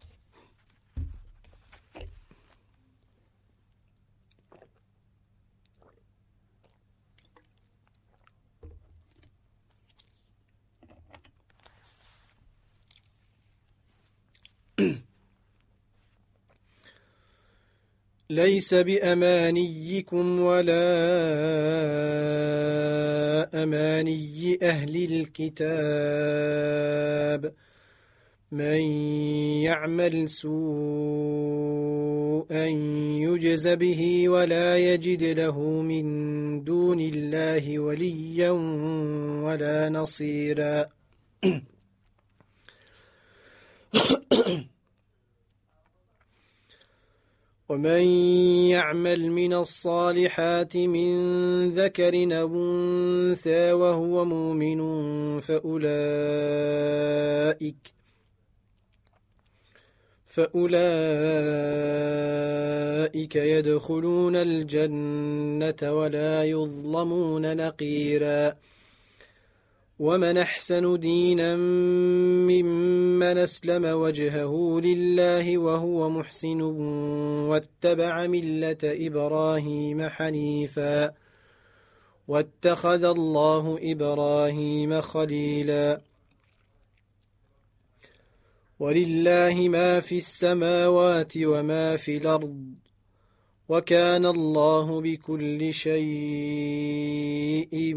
ليس بأمانيكم ولا أماني أهل الكتاب من يعمل سوءا يجز به ولا يجد له من دون الله وليا ولا نصيرا ومن يعمل من الصالحات من ذكر أو أنثى وهو مؤمن فأولئك فأولئك يدخلون الجنة ولا يظلمون نقيرا ومن أحسن دينا ممن أسلم وجهه لله وهو محسن واتبع ملة إبراهيم حنيفا واتخذ الله إبراهيم خليلا ولله ما في السماوات وما في الأرض وكان الله بكل شيء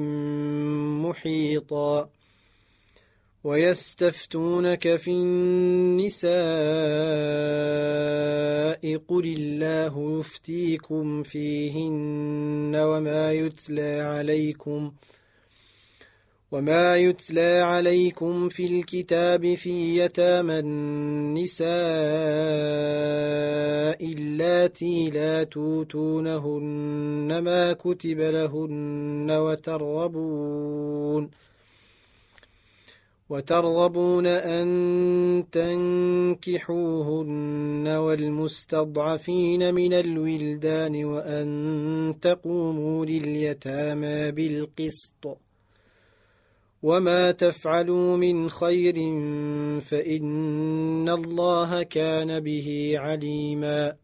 محيطا ويستفتونك في النساء قل الله يفتيكم فيهن وما يتلى عليكم وما يتلى عليكم في الكتاب في يتامى النساء اللاتي لا توتونهن ما كتب لهن وترغبون وترغبون أن تنكحوهن والمستضعفين من الولدان وأن تقوموا لليتامى بالقسط وما تفعلوا من خير فإن الله كان به عليما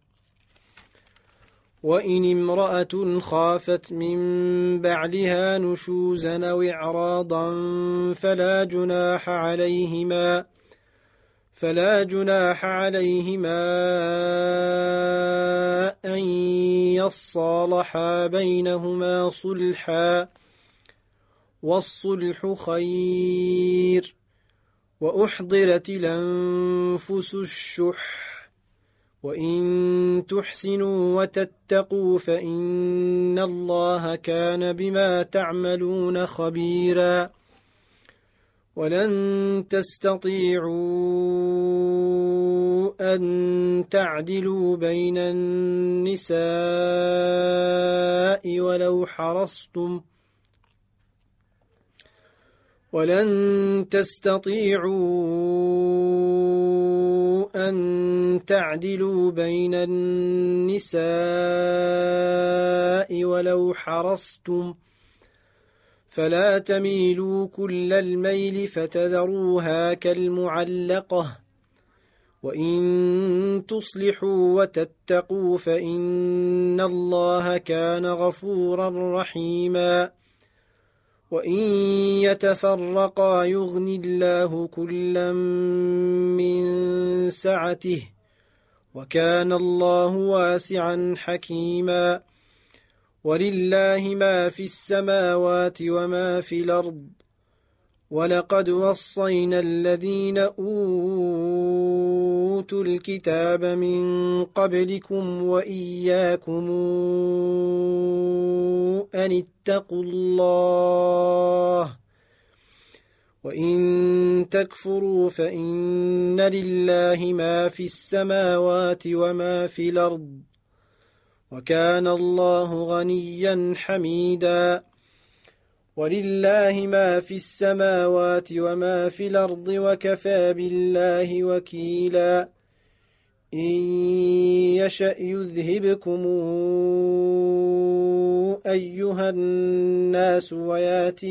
وإن امرأة خافت من بعلها نشوزا أو إعراضا فلا جناح عليهما فلا جناح عليهما أن يصالحا بينهما صلحا والصلح خير وأحضرت الأنفس الشح وإن تحسنوا وتتقوا فإن الله كان بما تعملون خبيرا ولن تستطيعوا أن تعدلوا بين النساء ولو حرصتم ولن تستطيعوا أن تعدلوا بين النساء ولو حرصتم فلا تميلوا كل الميل فتذروها كالمعلقة وإن تصلحوا وتتقوا فإن الله كان غفورا رحيما وإن يتفرقا يغن الله كلا من سعته وكان الله واسعا حكيما ولله ما في السماوات وما في الأرض ولقد وصينا الذين أوتوا الكتاب من قبلكم وإياكم أن اتقوا الله وإن تكفروا فإن لله ما في السماوات وما في الأرض وكان الله غنيا حميدا ولله ما في السماوات وما في الأرض وكفى بالله وكيلا إن يشأ يذهبكم أيها الناس ويات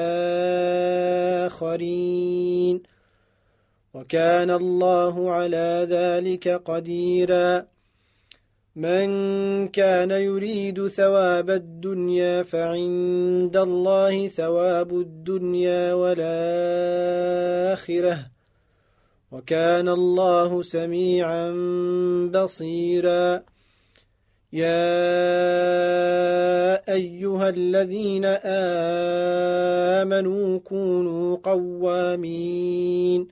بآخرين وكان الله على ذلك قديرا من كان يريد ثواب الدنيا فعند الله ثواب الدنيا والآخرة وكان الله سميعا بصيرا يا أيها الذين آمنوا كونوا قوامين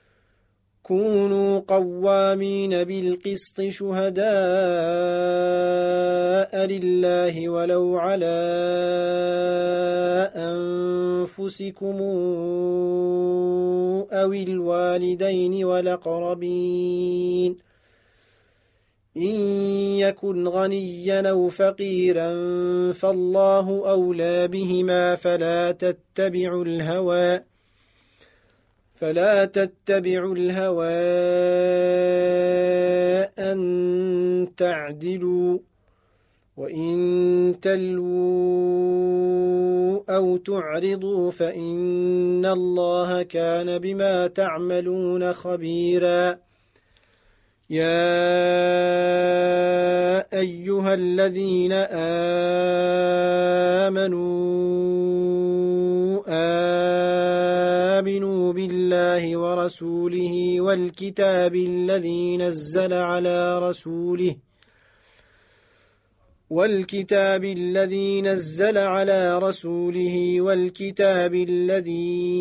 كونوا قوامين بالقسط شهداء لله ولو على أنفسكم أو الوالدين والأقربين إن يكن غنيا أو فقيرا فالله أولى بهما فلا تتبعوا الهوى فلا تتبعوا الهوى أن تعدلوا وإن تلووا أو تعرضوا فإن الله كان بما تعملون خبيرا يا أيها الذين آمنوا آمنوا بالله بالله ورسوله والكتاب الذي نزل على رسوله والكتاب الذي نزل على رسوله والكتاب الذي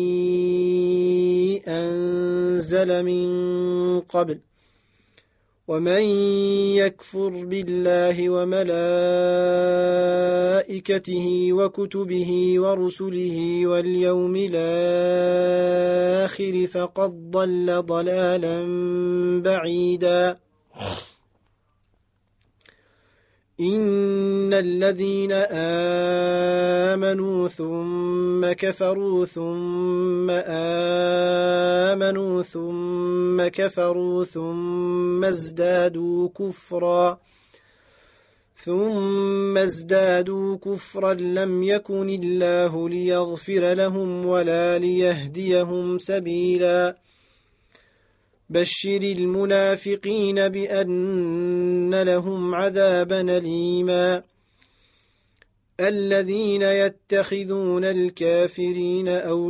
أنزل من قبل ومن يكفر بالله وملائكته وكتبه ورسله واليوم الآخر فقد ضل ضلالا بعيدا إن الذين آمنوا ثم كفروا ثم آمنوا ثم كفروا ثم ازدادوا كفرا ثم ازدادوا كفرا لم يكن الله ليغفر لهم ولا ليهديهم سبيلا بشر المنافقين بأن لهم عذابا أليما الذين يتخذون الكافرين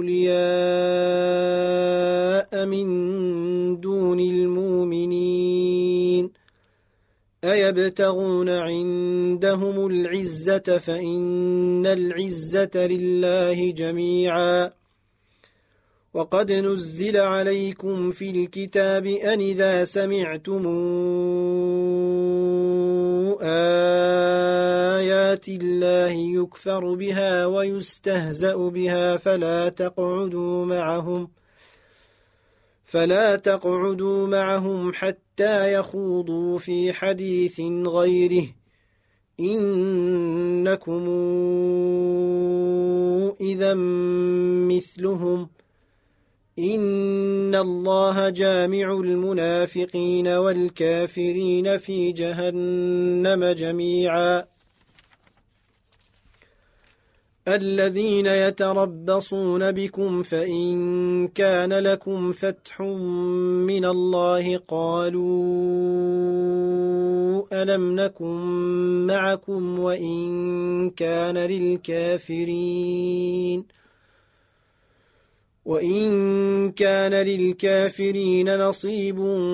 أولياء من دون المؤمنين أيبتغون عندهم العزة فإن العزة لله جميعا وقد نزل عليكم في الكتاب أن إذا سمعتم آيات الله يكفر بها ويستهزأ بها فلا تقعدوا معهم فلا تقعدوا معهم حتى يخوضوا في حديث غيره إنكم إذا مثلهم إن الله جامع المنافقين والكافرين في جهنم جميعا الذين يتربصون بكم فإن كان لكم فتح من الله قالوا ألم نكن معكم وإن كان للكافرين وإن كان للكافرين نصيب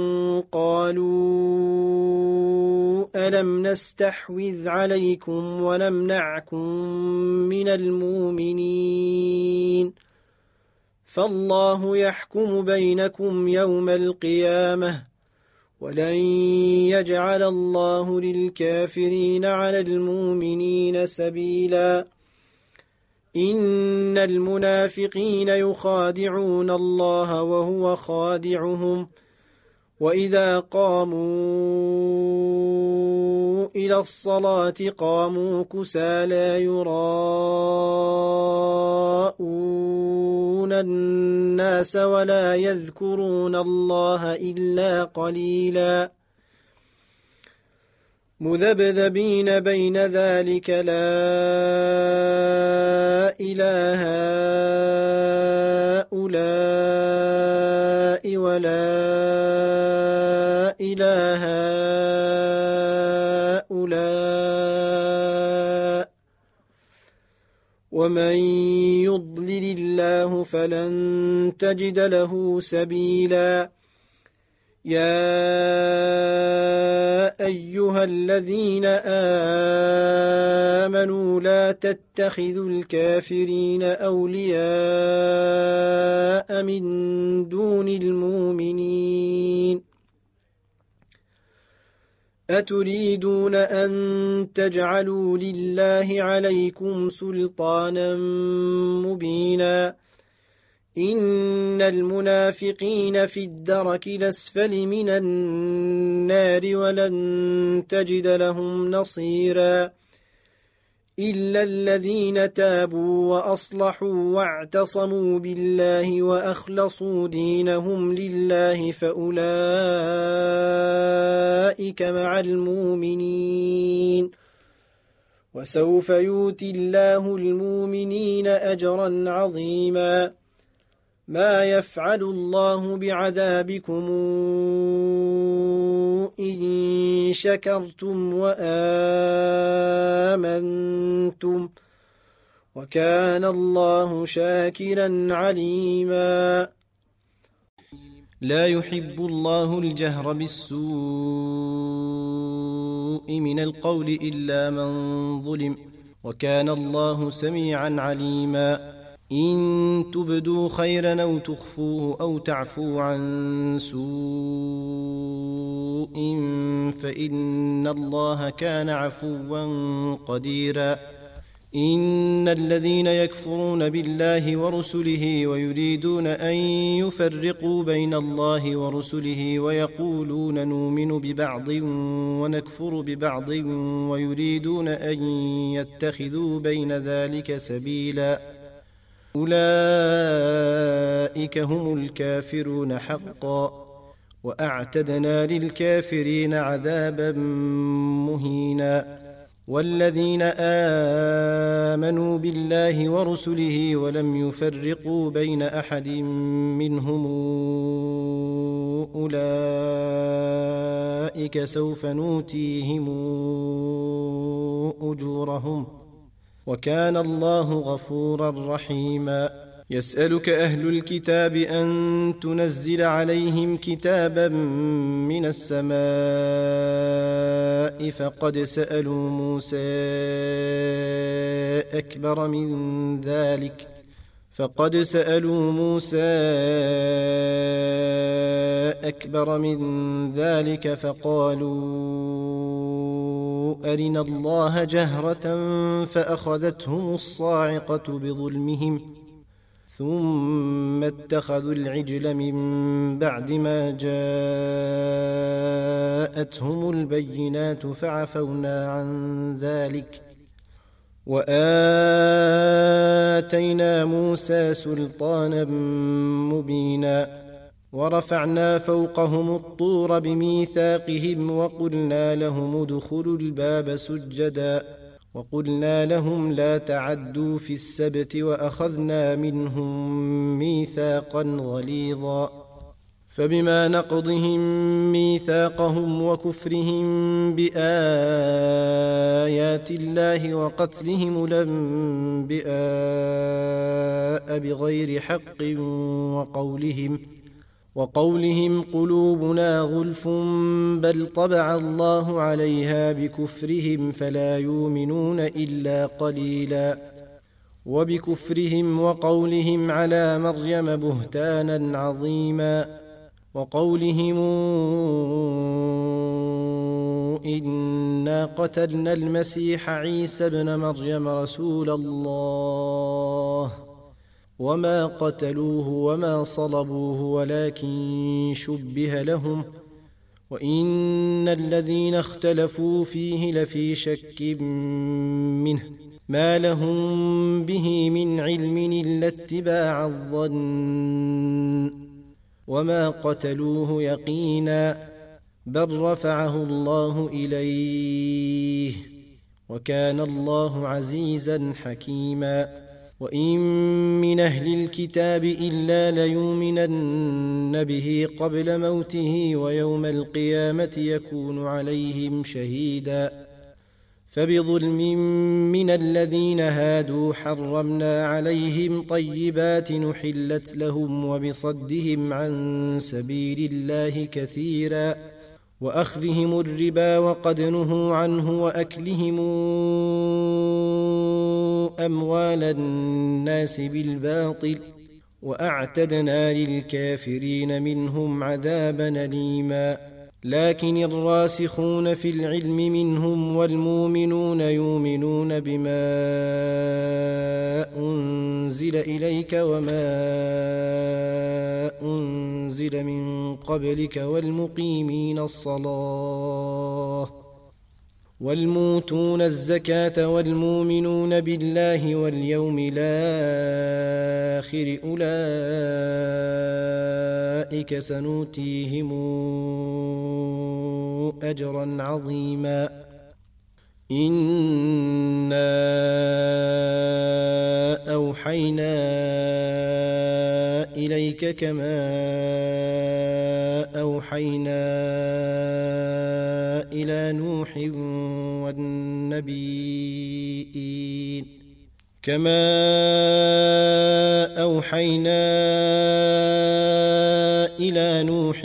قالوا ألم نستحوذ عليكم ونمنعكم من المؤمنين فالله يحكم بينكم يوم القيامة ولن يجعل الله للكافرين على المؤمنين سبيلا إن المنافقين يخادعون الله وهو خادعهم وإذا قاموا إلى الصلاة قاموا كسالى يراءون الناس ولا يذكرون الله إلا قليلا مذبذبين بين ذلك لا إله هؤلاء ولا إله هؤلاء ومن يضلل الله فلن تجد له سبيلا يا أيها الذين آمنوا لا تتخذوا الكافرين أولياء من دون المؤمنين أتريدون أن تجعلوا لله عليكم سلطانا مبينا إن المنافقين في الدرك الأسفل من النار ولن تجد لهم نصيرا إلا الذين تابوا وأصلحوا واعتصموا بالله وأخلصوا دينهم لله فأولئك مع المؤمنين وسوف يؤتي الله المؤمنين أجرا عظيما ما يفعل الله بعذابكم إن شكرتم وآمنتم وكان الله شاكرا عليما لا يحب الله الجهر بالسوء من القول إلا من ظلم، وكان الله سميعا عليما. إن تبدوا خيرا أو تخفوه أو تعفوا عن سوء فإن الله كان عفوا قديرا. إن الذين يكفرون بالله ورسله ويريدون أن يفرقوا بين الله ورسله ويقولون نؤمن ببعض ونكفر ببعض ويريدون أن يتخذوا بين ذلك سبيلا، أولئك هم الكافرون حقا، وأعتدنا للكافرين عذابا مهينا. والذين آمنوا بالله ورسله ولم يفرقوا بين أحد منهم أولئك سوف نؤتيهم أجورهم، وكان الله غفورا رحيما. يسألك أهل الكتاب أن تنزل عليهم كتابا من السماء فقد سألوا موسى أكبر من ذلك فقد سألوا موسى أكبر من ذلك فقالوا أرنا الله جهرة فأخذتهم الصاعقة بظلمهم ثم اتخذوا العجل من بعد ما جاءتهم البينات فعفونا عن ذلك، وآتينا موسى سلطانا مبينا. ورفعنا فوقهم الطور بميثاقهم وقلنا لهم ادخلوا الباب سجدا وقلنا لهم لا تعدوا في السبت وأخذنا منهم ميثاقا غليظا. فبما نقضهم ميثاقهم وكفرهم بآيات الله وقتلهم الأنبياء بغير حق وقولهم وقولهم قلوبنا غلف بل طبع الله عليها بكفرهم فلا يؤمنون إلا قليلا. وبكفرهم وقولهم على مريم بهتانا عظيما، وقولهم إنا قتلنا المسيح عيسى ابن مريم رسول الله وما قتلوه وما صلبوه ولكن شبه لهم، وإن الذين اختلفوا فيه لفي شك منه ما لهم به من علم إلا اتباع الظن وما قتلوه يقينا بل رفعه الله إليه وكان الله عزيزا حكيما. وإن من أهل الكتاب إلا ليؤمنن به قبل موته ويوم القيامة يكون عليهم شهيدا. فبظلم من الذين هادوا حرمنا عليهم طيبات نحلت لهم وبصدهم عن سبيل الله كثيرا وأخذهم الربا وقد نهوا عنه وأكلهم أموال الناس بالباطل وأعتدنا للكافرين منهم عذابا أليما. لكن الراسخون في العلم منهم والمؤمنون يؤمنون بما أنزل إليك وما أنزل من قبلك والمقيمين الصلاة والموتون الزكاة والمؤمنون بالله واليوم الآخر أولئك سنؤتيهم أجرا عظيما. إنا أوحينا إليك كما أوحينا إلى نوح والنبيين كما أوحينا إلى إلى نوح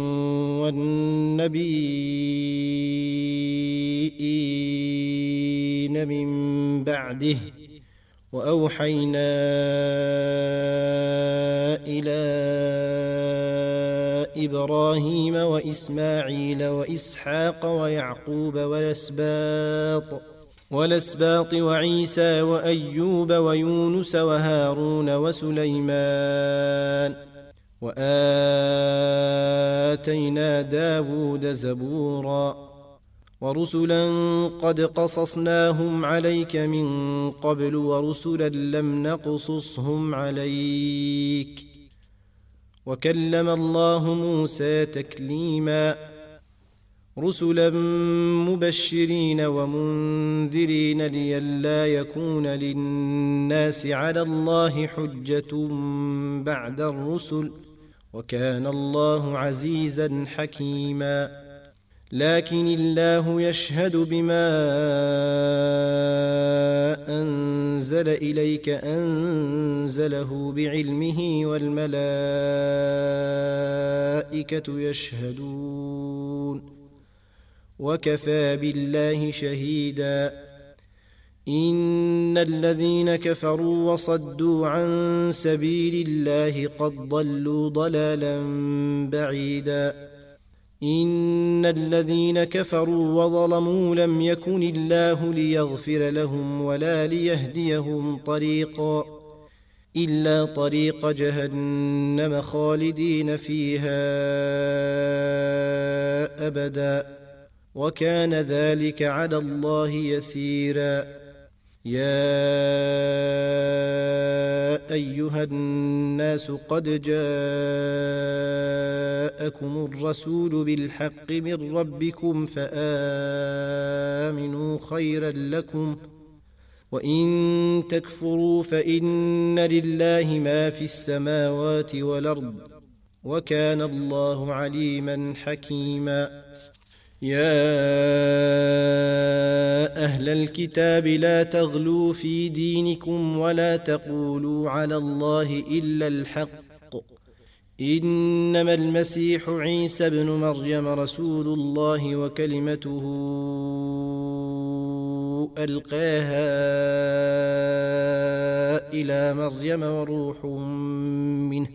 والنبيين من بعده وأوحينا إلى إبراهيم وإسماعيل وإسحاق ويعقوب والأسباط والأسباط وعيسى وأيوب ويونس وهارون وسليمان وآتينا داود زبورا ورسلا قد قصصناهم عليك من قبل ورسلا لم نقصصهم عليك وكلم الله موسى تكليما رسلا مبشرين ومنذرين لئلا يكون للناس على الله حجة بعد الرسل وكان الله عزيزا حكيما لكن الله يشهد بما أنزل إليك أنزله بعلمه والملائكة يشهدون وكفى بالله شهيدا إن الذين كفروا وصدوا عن سبيل الله قد ضلوا ضلالا بعيدا إن الذين كفروا وظلموا لم يكن الله ليغفر لهم ولا ليهديهم طريقا إلا طريق جهنم خالدين فيها أبدا وكان ذلك على الله يسيرا يا أيها الناس قد جاءكم الرسول بالحق من ربكم فآمنوا خيرا لكم وإن تكفروا فإن لله ما في السماوات والأرض وكان الله عليما حكيما يا أهل الكتاب لا تغلوا في دينكم ولا تقولوا على الله إلا الحق إنما المسيح عيسى ابن مريم رسول الله وكلمته ألقاها إلى مريم وروح منه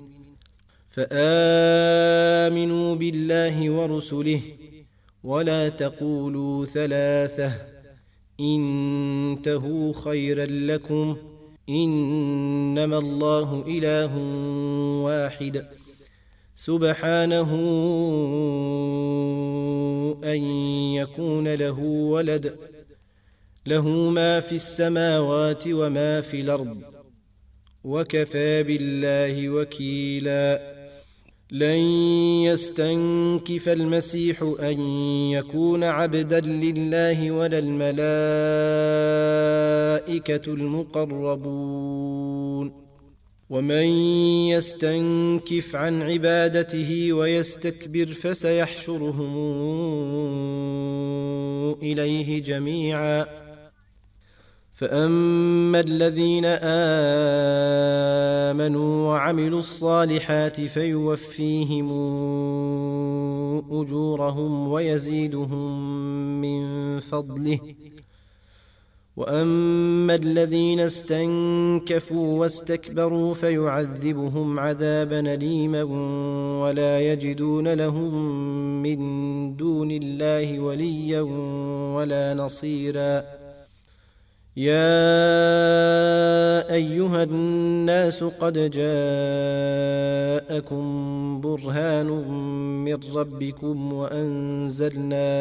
فآمنوا بالله ورسله ولا تقولوا ثلاثة انتهوا خيرا لكم إنما الله إله واحد سبحانه أن يكون له ولد له ما في السماوات وما في الأرض وكفى بالله وكيلا لن يستنكف المسيح أن يكون عبدا لله ولا الملائكة المقربون ومن يستنكف عن عبادته ويستكبر فسيحشرهم إليه جميعا فأما الذين آمنوا وعملوا الصالحات فيوفيهم أجورهم ويزيدهم من فضله وأما الذين استنكفوا واستكبروا فيعذبهم عذابا أليما ولا يجدون لهم من دون الله وليا ولا نصيرا يا أيها الناس قد جاءكم برهان من ربكم وأنزلنا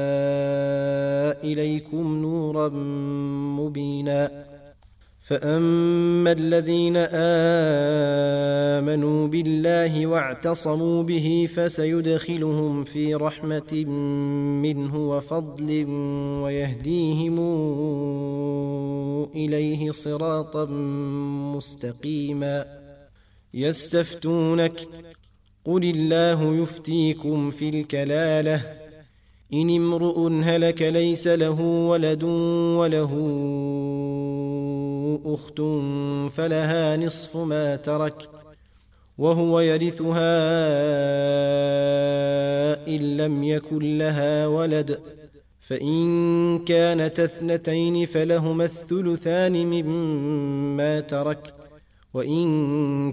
إليكم نورا مبينا فأما الذين آمنوا بالله واعتصموا به فسيدخلهم في رحمة منه وفضل ويهديهم إليه صراطا مستقيما يستفتونك قل الله يفتيكم في الكلالة إن امرؤ هلك ليس له ولد وله أخت فلها نصف ما ترك وهو يرثها إن لم يكن لها ولد فإن كانت اثنتين فلهما الثلثان مما ترك وإن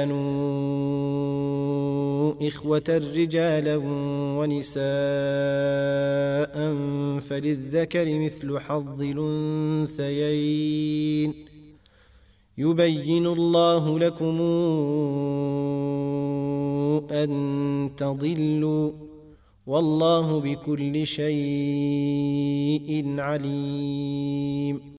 كانوا إخوة رجالا ونساء فللذكر مثل حظ الأنثيين يبين الله لكم أن تضلوا والله بكل شيء عليم.